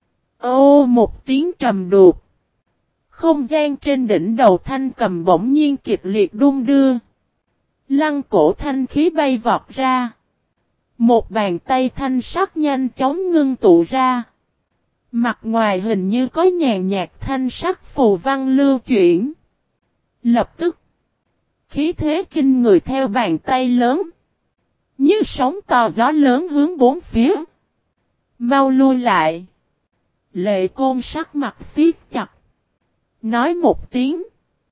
một tiếng trầm đục. Không gian trên đỉnh đầu Thanh Cầm bỗng nhiên kịch liệt đung đưa. Lăng cổ thanh khí bay vọt ra. Một bàn tay thanh sắc nhanh chóng ngưng tụ ra. Mặt ngoài hình như có nhàn nhạt thanh sắc phù văn lưu chuyển. Lập tức, khí thế kinh người theo bàn tay lớn. Như sóng to gió lớn hướng bốn phía. Mau lui lại. Lệ Côn sắc mặt siết chặt. Nói một tiếng.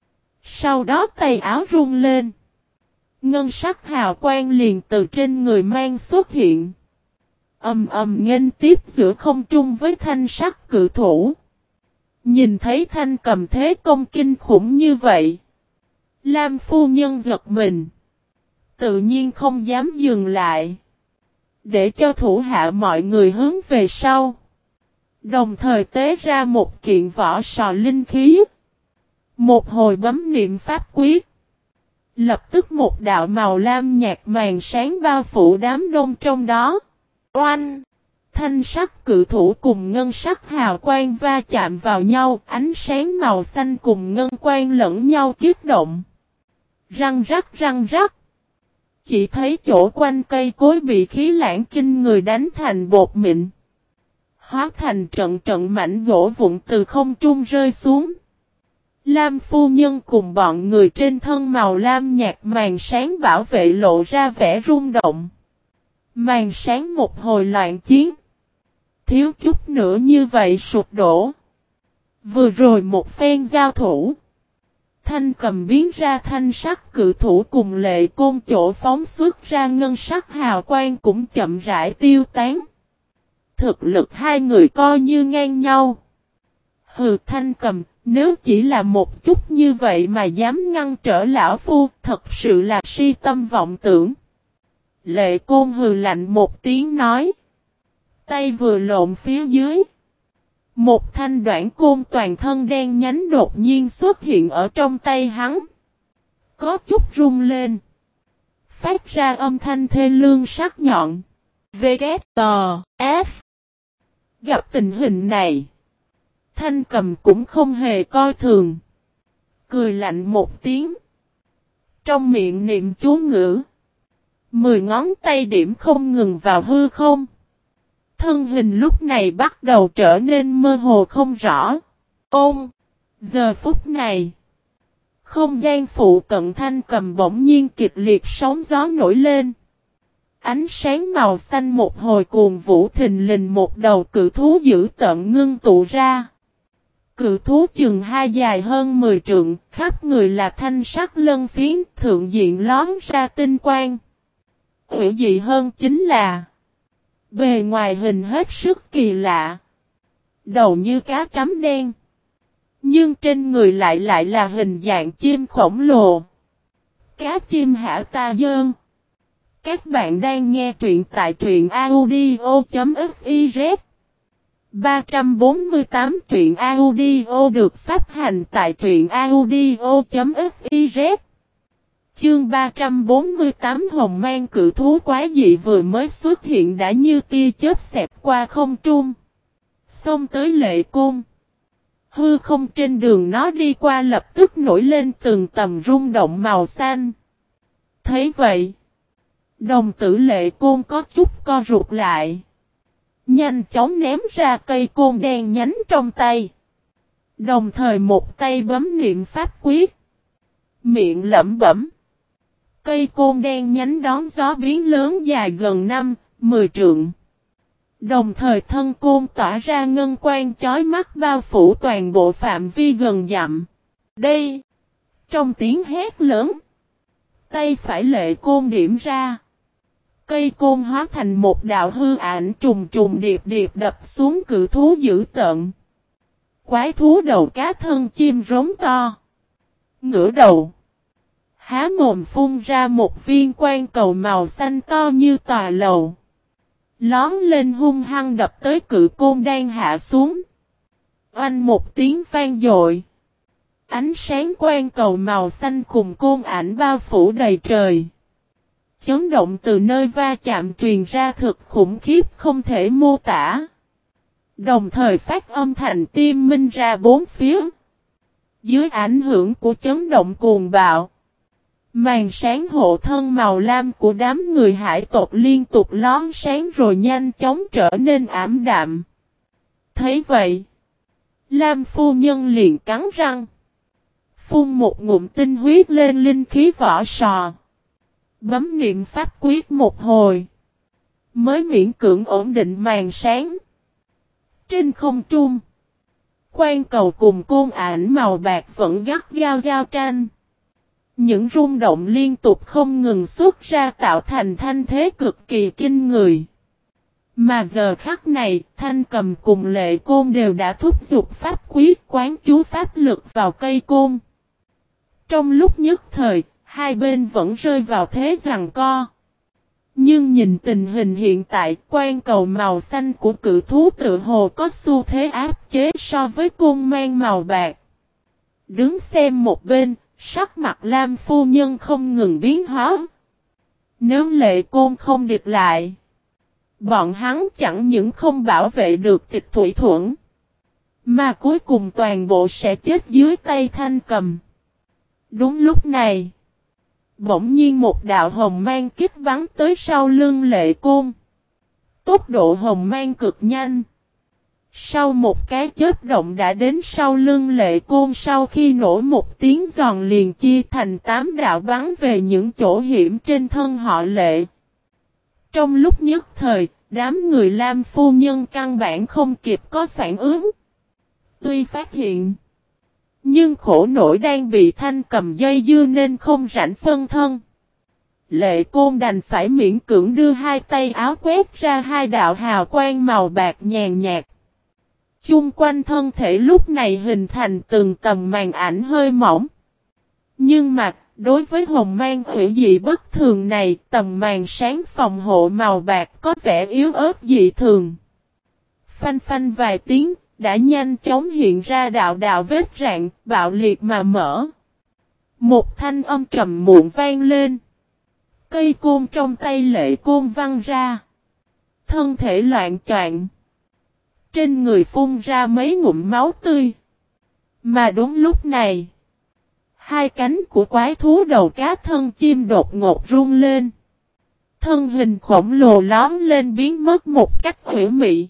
Sau đó tay áo rung lên. Ngân sắc hào quang liền từ trên người mang xuất hiện. Ầm ầm nghênh tiếp giữa không trung với thanh sắc cự thủ. Nhìn thấy Thanh Cầm thế công kinh khủng như vậy. Lam phu nhân giật mình. Tự nhiên không dám dừng lại. Để cho thủ hạ mọi người hướng về sau. Đồng thời tế ra một kiện vỏ sò linh khí. Một hồi bấm niệm pháp quyết. Lập tức một đạo màu lam nhạt màn sáng bao phủ đám đông trong đó. Oanh! Thanh sắc cự thủ cùng ngân sắc hào quang va chạm vào nhau, ánh sáng màu xanh cùng ngân quang lẫn nhau kích động. Răng rắc răng rắc. Chỉ thấy chỗ quanh cây cối bị khí lãng kinh người đánh thành bột mịn. Hóa thành trận trận mảnh gỗ vụn từ không trung rơi xuống. Lam phu nhân cùng bọn người trên thân màu lam nhạt màn sáng bảo vệ lộ ra vẻ rung động. Màn sáng một hồi loạn chiến. Thiếu chút nữa như vậy sụp đổ. Vừa rồi một phen giao thủ. Thanh Cầm biến ra thanh sắc cự thủ cùng Lệ Côn chỗ phóng xuất ra ngân sắc hào quang cũng chậm rãi tiêu tán. Thực lực hai người coi như ngang nhau. Hừ, Thanh Cầm, nếu chỉ là một chút như vậy mà dám ngăn trở lão phu, thật sự là si tâm vọng tưởng. Lệ Côn hừ lạnh một tiếng nói. Tay vừa lộn phía dưới. Một thanh đoạn côn toàn thân đen nhánh đột nhiên xuất hiện ở trong tay hắn. Có chút rung lên. Phát ra âm thanh thê lương sắc nhọn. V.K.T.F. Gặp tình hình này. Thanh Cầm cũng không hề coi thường. Cười lạnh một tiếng. Trong miệng niệm chú ngữ. 10 ngón tay điểm không ngừng vào hư không. Thân hình lúc này bắt đầu trở nên mơ hồ không rõ. Giờ phút này. Không gian phụ cận Thanh Cầm bỗng nhiên kịch liệt sóng gió nổi lên. Ánh sáng màu xanh một hồi cuồng vũ thình lình một đầu cự thú dữ tợn ngưng tụ ra. Cự thú chừng hai dài hơn 10 trượng, khắp người là thanh sắc lân phiến, thượng diện lón ra tinh quang. Hữu dị hơn chính là bề ngoài hình hết sức kỳ lạ. Đầu như cá trắm đen. Nhưng trên người lại là hình dạng chim khổng lồ. Cá chim hả ta dơn. Các bạn đang nghe truyện tại truyện audio.fiz 348 truyện audio được phát hành tại truyện audio.fiz Chương 348 Hồng Mang cự thú quái dị vừa mới xuất hiện đã như tia chớp xẹt qua không trung. Xông tới Lệ Côn. Hư không trên đường nó đi qua lập tức nổi lên từng tầm rung động màu xanh. Thấy vậy, đồng tử Lệ Côn có chút co rụt lại. Nhanh chóng ném ra cây côn đen nhánh trong tay. Đồng thời một tay bấm niệm pháp quyết. Miệng lẩm bẩm. Cây côn đen nhánh đón gió biến lớn dài gần 5-10 trượng. Đồng thời thân côn tỏa ra ngân quang chói mắt bao phủ toàn bộ phạm vi gần dặm. Đây! Trong tiếng hét lớn. Tay phải Lệ Côn điểm ra. Cây côn hóa thành một đạo hư ảnh trùng trùng điệp điệp đập xuống cự thú dữ tợn. Quái thú đầu cá thân chim rống to. Ngửa đầu. Há mồm phun ra một viên quang cầu màu xanh to như tòa lầu. Lón lên hung hăng đập tới cự côn đang hạ xuống. Oanh một tiếng vang dội. Ánh sáng quang cầu màu xanh cùng côn ảnh bao phủ đầy trời. Chấn động từ nơi va chạm truyền ra thực khủng khiếp không thể mô tả. Đồng thời phát âm thành tim minh ra bốn phía. Dưới ảnh hưởng của chấn động cuồng bạo. Màn sáng hộ thân màu lam của đám người hải tộc liên tục lón sáng rồi nhanh chóng trở nên ảm đạm. Thấy vậy, Lam phu nhân liền cắn răng. Phun một ngụm tinh huyết lên linh khí vỏ sò. Bấm niệm pháp quyết một hồi. Mới miễn cưỡng ổn định màn sáng. Trên không trung, quang cầu cùng côn ảnh màu bạc vẫn gắt gao giao tranh. Những rung động liên tục không ngừng xuất ra tạo thành thanh thế cực kỳ kinh người. Mà giờ khắc này, Thanh Cầm cùng Lệ Côn đều đã thúc giục pháp quyết quán chú pháp lực vào cây côn. Trong lúc nhất thời, hai bên vẫn rơi vào thế giằng co. Nhưng nhìn tình hình hiện tại, quang cầu màu xanh của cự thú tự hồ có xu thế áp chế so với côn mang màu bạc. Đứng xem một bên, sắc mặt Lam phu nhân không ngừng biến hóa. Nếu Lệ Côn không địch lại, bọn hắn chẳng những không bảo vệ được Tịch Thủy Thuẫn, mà cuối cùng toàn bộ sẽ chết dưới tay Thanh Cầm. Đúng lúc này, bỗng nhiên một đạo hồng mang kích bắn tới sau lưng Lệ Côn. Tốc độ hồng mang cực nhanh. Sau một cái chớp động đã đến sau lưng Lệ Côn, sau khi nổ một tiếng giòn liền chia thành 8 đạo bắn về những chỗ hiểm trên thân họ Lệ. Trong lúc nhất thời, đám người Lam phu nhân căn bản không kịp có phản ứng. Tuy phát hiện, nhưng khổ nổi đang bị Thanh Cầm dây dưa nên không rảnh phân thân. Lệ Côn đành phải miễn cưỡng đưa hai tay áo quét ra hai đạo hào quang màu bạc nhàn nhạt. Chung quanh thân thể lúc này hình thành từng tầng màn ảnh hơi mỏng. Nhưng mà, đối với hồng mang hủy dị bất thường này, tầng màn sáng phòng hộ màu bạc có vẻ yếu ớt dị thường. Phanh phanh vài tiếng, đã nhanh chóng hiện ra đạo đạo vết rạn, bạo liệt mà mở. Một thanh âm trầm muộn vang lên. Cây côn trong tay Lệ Côn văng ra. Thân thể loạn choạng. Trên người phun ra mấy ngụm máu tươi. Mà đúng lúc này, hai cánh của quái thú đầu cá thân chim đột ngột rung lên. Thân hình khổng lồ lóm lên biến mất một cách hủy mị.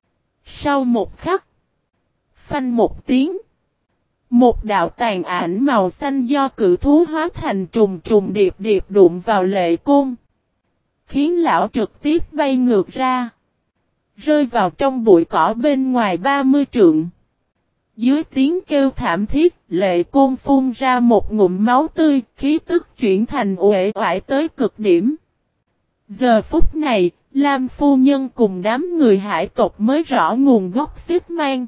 Sau một khắc, phanh một tiếng, một đạo tàn ảnh màu xanh do cự thú hóa thành trùng trùng điệp điệp đụng vào Lệ Côn, khiến lão trực tiếp bay ngược ra, rơi vào trong bụi cỏ bên ngoài 30 trượng. Dưới tiếng kêu thảm thiết, Lệ Côn phun ra một ngụm máu tươi, khí tức chuyển thành uể oải tới cực điểm. Giờ phút này, Lam phu nhân cùng đám người hải tộc mới rõ nguồn gốc xích mang.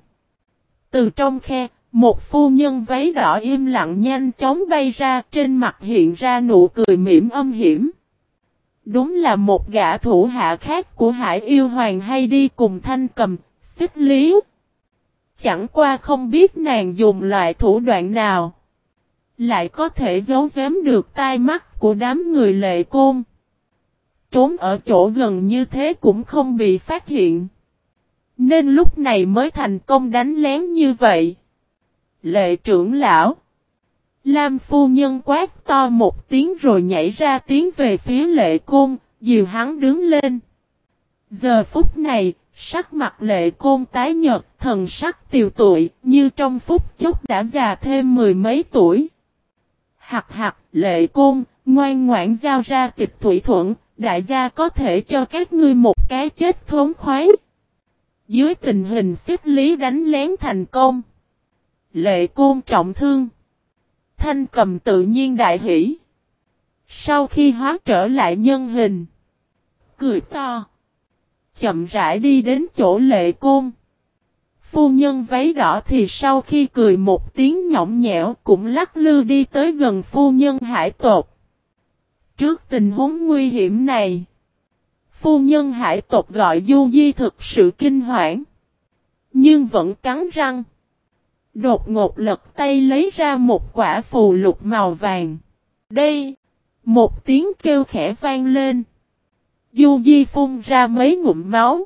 Từ trong khe, một phu nhân váy đỏ im lặng nhanh chóng bay ra, trên mặt hiện ra nụ cười mỉm âm hiểm. Đúng là một gã thủ hạ khác của Hải Yêu Hoàng hay đi cùng Thanh Cầm, Xích Lý. Chẳng qua không biết nàng dùng loại thủ đoạn nào, lại có thể giấu giếm được tai mắt của đám người Lệ Côn. Trốn ở chỗ gần như thế cũng không bị phát hiện. Nên lúc này mới thành công đánh lén như vậy. Lệ trưởng lão. Lam phu nhân quát to một tiếng rồi nhảy ra tiến về phía Lệ Côn, dìu hắn đứng lên. Giờ phút này, sắc mặt Lệ Côn tái nhợt, thần sắc tiều tụy, như trong phút chốc đã già thêm mười mấy tuổi. Hặc hặc, Lệ Côn, ngoan ngoãn giao ra Tịch Thủy Thuẫn, đại gia có thể cho các ngươi một cái chết thống khoái. Dưới tình hình xích lý đánh lén thành công, Lệ Côn trọng thương. Thanh Cầm tự nhiên đại hỉ. Sau khi hóa trở lại nhân hình, cười to, chậm rãi đi đến chỗ Lệ Côn. Phu nhân váy đỏ thì sau khi cười một tiếng nhõng nhẽo cũng lắc lư đi tới gần phu nhân hải tộc. Trước tình huống nguy hiểm này, phu nhân hải tộc gọi Du Di thực sự kinh hoảng, nhưng vẫn cắn răng. Đột ngột lật tay lấy ra một quả phù lục màu vàng. Đây! Một tiếng kêu khẽ vang lên. Du Di phun ra mấy ngụm máu.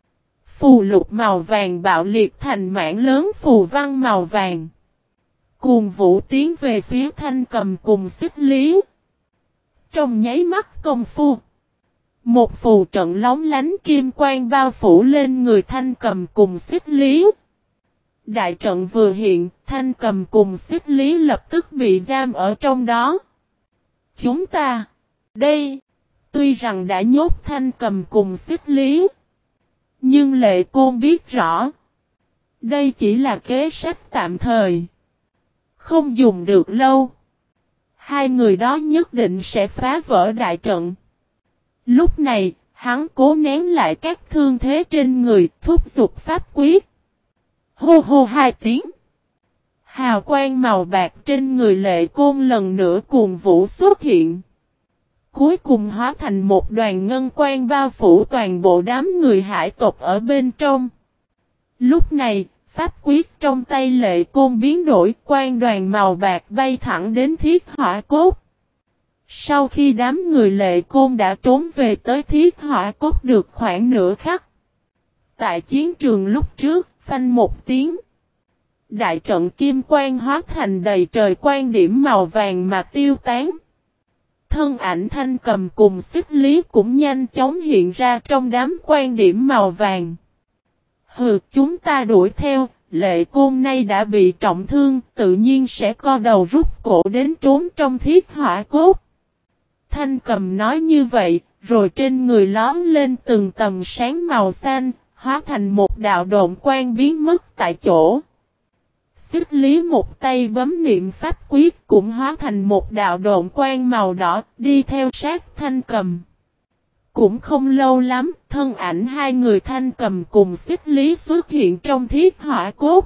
Phù lục màu vàng bạo liệt thành mảng lớn phù văn màu vàng. Cuồng vũ tiến về phía Thanh Cầm cùng xích lý. Trong nháy mắt công phu, một phù trận lóng lánh kim quang bao phủ lên người Thanh Cầm cùng xích lý. Đại trận vừa hiện, Thanh Cầm cùng xích lý lập tức bị giam ở trong đó. Chúng ta, đây, tuy rằng đã nhốt Thanh Cầm cùng xích lý, nhưng Lệ Côn biết rõ, đây chỉ là kế sách tạm thời, không dùng được lâu. Hai người đó nhất định sẽ phá vỡ đại trận. Lúc này, hắn cố nén lại các thương thế trên người, thúc giục pháp quyết. Hô hô hai tiếng. Hào quang màu bạc trên người Lệ Côn lần nữa cuồng vũ xuất hiện. Cuối cùng hóa thành một đoàn ngân quang bao phủ toàn bộ đám người hải tộc ở bên trong. Lúc này, pháp quyết trong tay Lệ Côn biến đổi, quang đoàn màu bạc bay thẳng đến Thiết Hỏa Cốt. Sau khi đám người Lệ Côn đã trốn về tới Thiết Hỏa Cốt được khoảng nửa khắc. Tại chiến trường lúc trước, phanh một tiếng. Đại trận kim quang hóa thành đầy trời quang điểm màu vàng mà tiêu tán. Thân ảnh Thanh Cầm cùng xích lý cũng nhanh chóng hiện ra trong đám quang điểm màu vàng. Hừ, chúng ta đuổi theo, Lệ Côn nay đã bị trọng thương, tự nhiên sẽ co đầu rút cổ đến trốn trong Thiết Hỏa Cốt. Thanh Cầm nói như vậy, rồi trên người lóm lên từng tầm sáng màu xanh, hóa thành một đạo độn quang biến mất tại chỗ. Xích lý một tay bấm niệm pháp quyết cũng hóa thành một đạo độn quang màu đỏ, đi theo sát Thanh Cầm. Cũng không lâu lắm, thân ảnh hai người Thanh Cầm cùng xích lý xuất hiện trong Thiết Hỏa Cốt.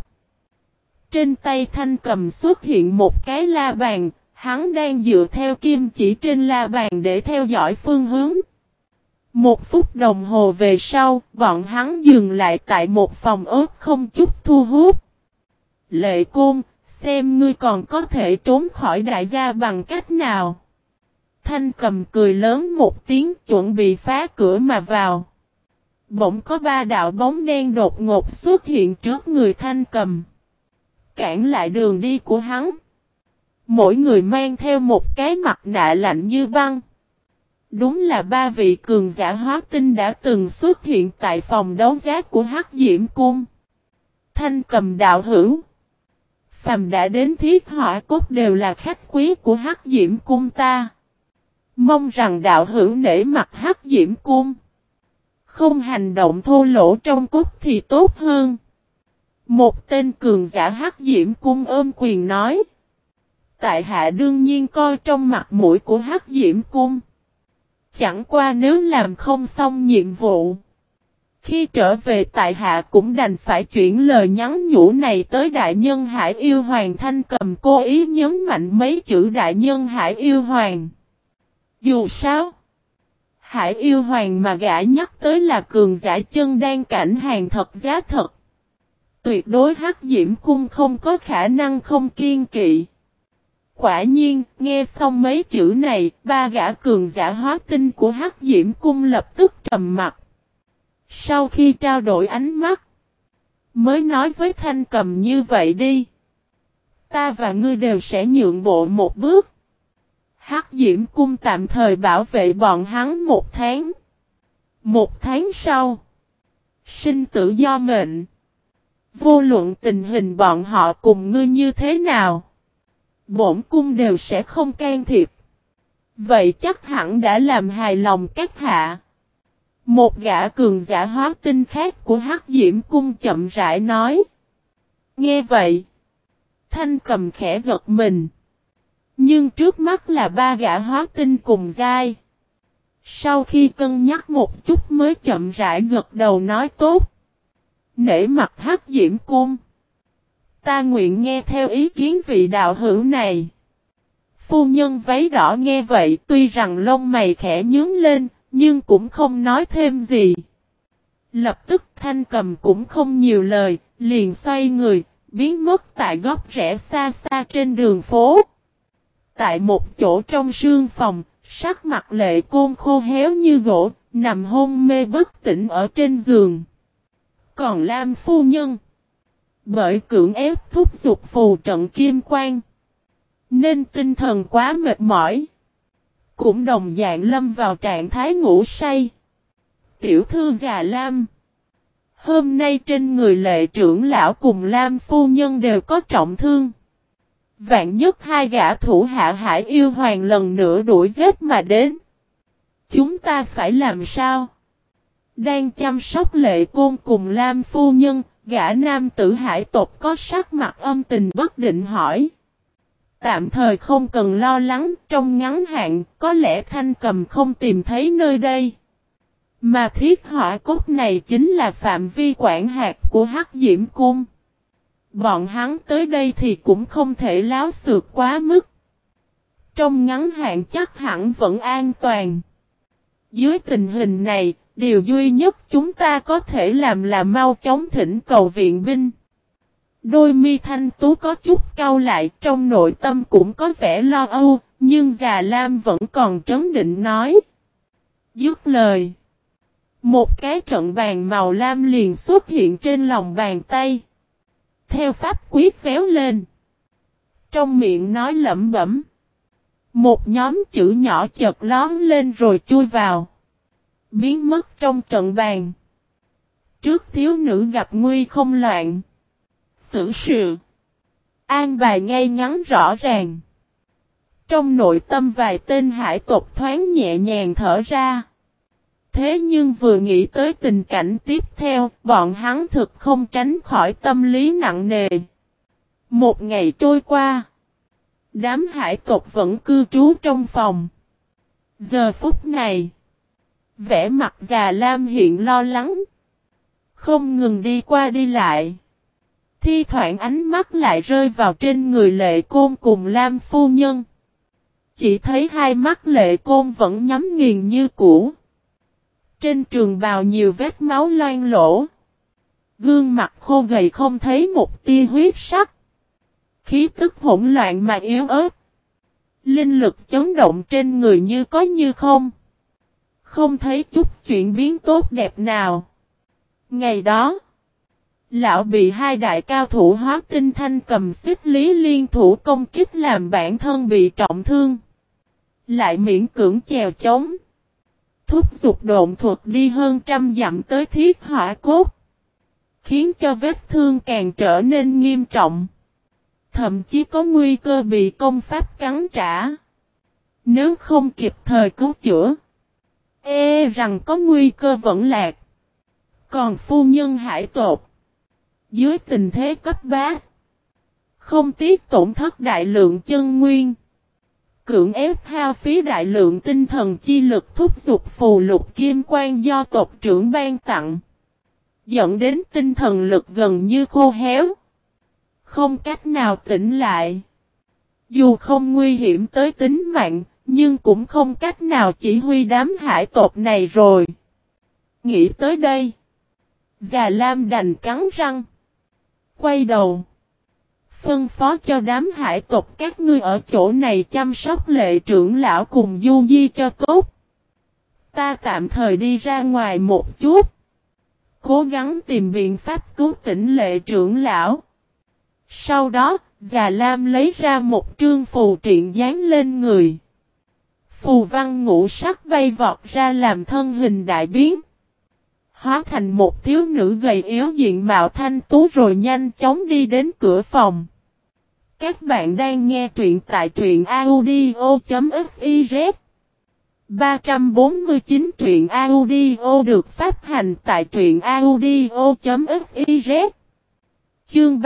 Trên tay Thanh Cầm xuất hiện một cái la bàn, hắn đang dựa theo kim chỉ trên la bàn để theo dõi phương hướng. Một phút đồng hồ về sau, bọn hắn dừng lại tại một phòng ớt không chút thu hút. Lệ Côn, xem ngươi còn có thể trốn khỏi đại gia bằng cách nào. Thanh Cầm cười lớn một tiếng chuẩn bị phá cửa mà vào. Bỗng có ba đạo bóng đen đột ngột xuất hiện trước người Thanh Cầm, cản lại đường đi của hắn. Mỗi người mang theo một cái mặt nạ lạnh như băng. Đúng là ba vị cường giả hóa tinh đã từng xuất hiện tại phòng đấu giá của Hắc Diễm Cung. Thanh Cầm đạo hữu, phàm đã đến Thiết Hỏa Cốt đều là khách quý của Hắc Diễm Cung ta. Mong rằng đạo hữu nể mặt Hắc Diễm Cung, không hành động thô lỗ trong cốt thì tốt hơn. Một tên cường giả Hắc Diễm Cung ôm quyền nói. Tại hạ đương nhiên coi trong mặt mũi của Hắc Diễm Cung. Chẳng qua nếu làm không xong nhiệm vụ, khi trở về tại hạ cũng đành phải chuyển lời nhắn nhủ này tới đại nhân Hải Yêu Hoàng. Thanh Cầm cố ý nhấn mạnh mấy chữ đại nhân Hải Yêu Hoàng. Dù sao, Hải Yêu Hoàng mà gã nhắc tới là cường giả chân đan cảnh hàng thật giá thật. Tuyệt đối Hắc Diễm Cung không có khả năng không kiên kỵ. Quả nhiên, nghe xong mấy chữ này, ba gã cường giả hóa tinh của Hắc Diễm Cung lập tức trầm mặt. Sau khi trao đổi ánh mắt, mới nói với Thanh Cầm như vậy đi. Ta và ngươi đều sẽ nhượng bộ một bước. Hắc Diễm Cung tạm thời bảo vệ bọn hắn 1 tháng. 1 tháng sau, sinh tử do mệnh. Vô luận tình hình bọn họ cùng ngươi như thế nào, bổn cung đều sẽ không can thiệp. Vậy chắc hẳn đã làm hài lòng các hạ. Một gã cường giả hóa tinh khác của Hắc Diễm Cung chậm rãi nói. Nghe vậy, Thanh Cầm khẽ giật mình. Nhưng trước mắt là ba gã hóa tinh cùng giai. Sau khi cân nhắc một chút mới chậm rãi gật đầu nói tốt. Nể mặt Hắc Diễm Cung, ta nguyện nghe theo ý kiến vị đạo hữu này. Phu nhân váy đỏ nghe vậy tuy rằng lông mày khẽ nhướng lên, nhưng cũng không nói thêm gì. Lập tức Thanh Cầm cũng không nhiều lời, liền xoay người, biến mất tại góc rẽ xa xa trên đường phố. Tại một chỗ trong sương phòng, sắc mặt Lệ Côn khô héo như gỗ, nằm hôn mê bất tỉnh ở trên giường. Còn Lam phu nhân, bởi cưỡng ép thúc giục phù trận kim quang, nên tinh thần quá mệt mỏi, cũng đồng dạng lâm vào trạng thái ngủ say. Tiểu thư già Lam, hôm nay trên người Lệ trưởng lão cùng Lam phu nhân đều có trọng thương. Vạn nhất hai gã thủ hạ Hải Yêu Hoàng lần nữa đuổi giết mà đến, chúng ta phải làm sao? Đang chăm sóc Lệ Côn cùng Lam phu nhân, gã nam tử hải tộc có sắc mặt âm tình bất định hỏi. Tạm thời không cần lo lắng, trong ngắn hạn, có lẽ Thanh Cầm không tìm thấy nơi đây. Mà thiết hỏa cốt này chính là phạm vi quản hạt của Hắc Diễm Cung. Bọn hắn tới đây thì cũng không thể láo xược quá mức. Trong ngắn hạn chắc hẳn vẫn an toàn. Dưới tình hình này, điều duy nhất chúng ta có thể làm là mau chóng thỉnh cầu viện binh. Đôi mi thanh tú có chút cau lại, trong nội tâm cũng có vẻ lo âu, nhưng già Lam vẫn còn trấn định nói. Dứt lời, một cái trận bàn màu lam liền xuất hiện trên lòng bàn tay. Theo pháp quyết véo lên, trong miệng nói lẩm bẩm. Một nhóm chữ nhỏ chợt lóm lên rồi chui vào, biến mất trong trận bàn. Trước thiếu nữ gặp nguy không loạn, xử sự, an bài ngay ngắn rõ ràng. Trong nội tâm vài tên hải tộc thoáng nhẹ nhàng thở ra. Thế nhưng vừa nghĩ tới tình cảnh tiếp theo, bọn hắn thực không tránh khỏi tâm lý nặng nề. Một ngày trôi qua, đám hải tộc vẫn cư trú trong phòng. Giờ phút này, vẻ mặt già Lam hiện lo lắng, không ngừng đi qua đi lại. Thi thoảng ánh mắt lại rơi vào trên người Lệ Côn cùng Lam phu nhân. Chỉ thấy hai mắt Lệ Côn vẫn nhắm nghiền như cũ. Trên trường bào nhiều vết máu loang lỗ. Gương mặt khô gầy không thấy một tia huyết sắc. Khí tức hỗn loạn mà yếu ớt. Linh lực chấn động trên người như có như không. Không thấy chút chuyển biến tốt đẹp nào. Ngày đó, lão bị hai đại cao thủ hóa tinh Thanh Cầm xích lý liên thủ công kích làm bản thân bị trọng thương. Lại miễn cưỡng chèo chống. Thúc giục độn thuật đi hơn 100 dặm tới thiết hỏa cốt. Khiến cho vết thương càng trở nên nghiêm trọng. Thậm chí có nguy cơ bị công pháp cắn trả. Nếu không kịp thời cứu chữa, rằng có nguy cơ vẫn lạc. Còn phu nhân hải tột, dưới tình thế cấp bách, không tiếc tổn thất đại lượng chân nguyên, cưỡng ép hao phí đại lượng tinh thần chi lực thúc giục phù lục kim quang do tộc trưởng ban tặng, dẫn đến tinh thần lực gần như khô héo, không cách nào tỉnh lại. Dù không nguy hiểm tới tính mạng, nhưng cũng không cách nào chỉ huy đám hải tộc này rồi. Nghĩ tới đây, già Lam đành cắn răng, quay đầu, phân phó cho đám hải tộc các ngươi ở chỗ này chăm sóc lệ trưởng lão cùng Du Di cho tốt. Ta tạm thời đi ra ngoài một chút. Cố gắng tìm biện pháp cứu tỉnh lệ trưởng lão. Sau đó, Già Lam lấy ra một trương phù triện dán lên người. Phù văn ngũ sắc bay vọt ra làm thân hình đại biến. Hóa thành một thiếu nữ gầy yếu diện mạo thanh tú rồi nhanh chóng đi đến cửa phòng. Các bạn đang nghe truyện tại truyện audio.fiz 349 truyện audio được phát hành tại truyện audio.fiz Chương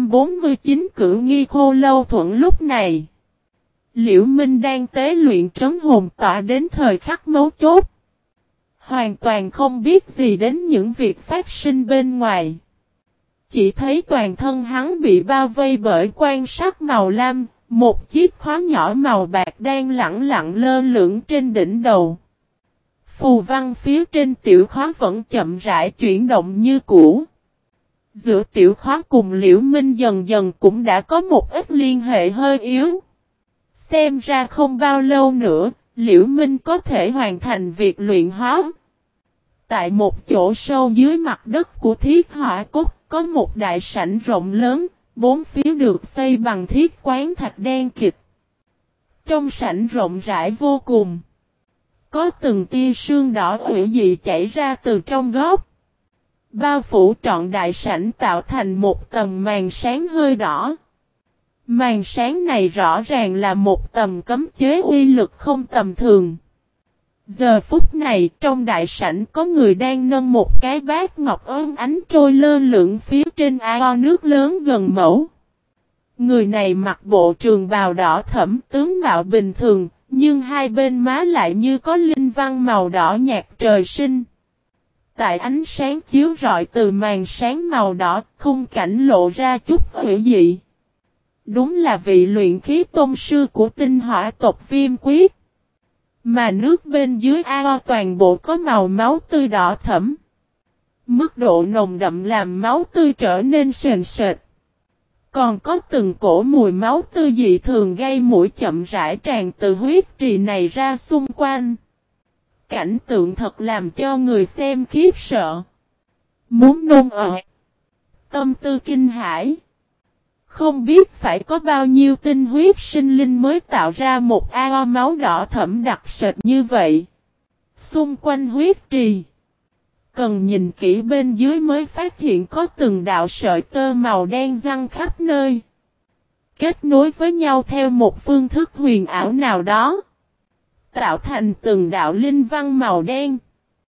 349 Cử nghi Khô Lâu Thuận. Lúc này Liễu Minh đang tế luyện trấn hồn tọa đến thời khắc mấu chốt. Hoàn toàn không biết gì đến những việc phát sinh bên ngoài. Chỉ thấy toàn thân hắn bị bao vây bởi quan sắc màu lam, một chiếc khóa nhỏ màu bạc đang lẳng lặng lơ lửng trên đỉnh đầu. Phù văn phía trên tiểu khóa vẫn chậm rãi chuyển động như cũ. Giữa tiểu khóa cùng Liễu Minh dần dần cũng đã có một ít liên hệ hơi yếu. Xem ra không bao lâu nữa, Liễu Minh có thể hoàn thành việc luyện hóa. Tại một chỗ sâu dưới mặt đất của Thiết Hỏa Cốt, có một đại sảnh rộng lớn, bốn phía được xây bằng thiết quán thạch đen kịt. Trong sảnh rộng rãi vô cùng, có từng tia sương đỏ hủy dị chảy ra từ trong góc. Bao phủ trọn đại sảnh tạo thành một tầng màn sáng hơi đỏ. Màn sáng này rõ ràng là một tầm cấm chế uy lực không tầm thường. Giờ phút này trong đại sảnh có người đang nâng một cái bát ngọc óng ánh trôi lơ lửng phía trên ao nước lớn gần mẫu. Người này mặc bộ trường bào đỏ thẫm, tướng mạo bình thường, nhưng hai bên má lại như có linh văn màu đỏ nhạt trời sinh. Tại ánh sáng chiếu rọi từ màn sáng màu đỏ, khung cảnh lộ ra chút hủy dị. Đúng là vị luyện khí tôn sư của tinh hỏa tộc Viêm Quyết. Mà nước bên dưới ao toàn bộ có màu máu tươi đỏ thẫm. Mức độ nồng đậm làm máu tươi trở nên sền sệt. Còn có từng cổ mùi máu tươi dị thường gây mũi chậm rãi tràn từ huyết trì này ra xung quanh. Cảnh tượng thật làm cho người xem khiếp sợ. Muốn nôn ọe. Tâm tư kinh hãi. Không biết phải có bao nhiêu tinh huyết sinh linh mới tạo ra một ao máu đỏ thẫm đặc sệt như vậy. Xung quanh huyết trì. Cần nhìn kỹ bên dưới mới phát hiện có từng đạo sợi tơ màu đen giăng khắp nơi. Kết nối với nhau theo một phương thức huyền ảo nào đó. Tạo thành từng đạo linh văn màu đen.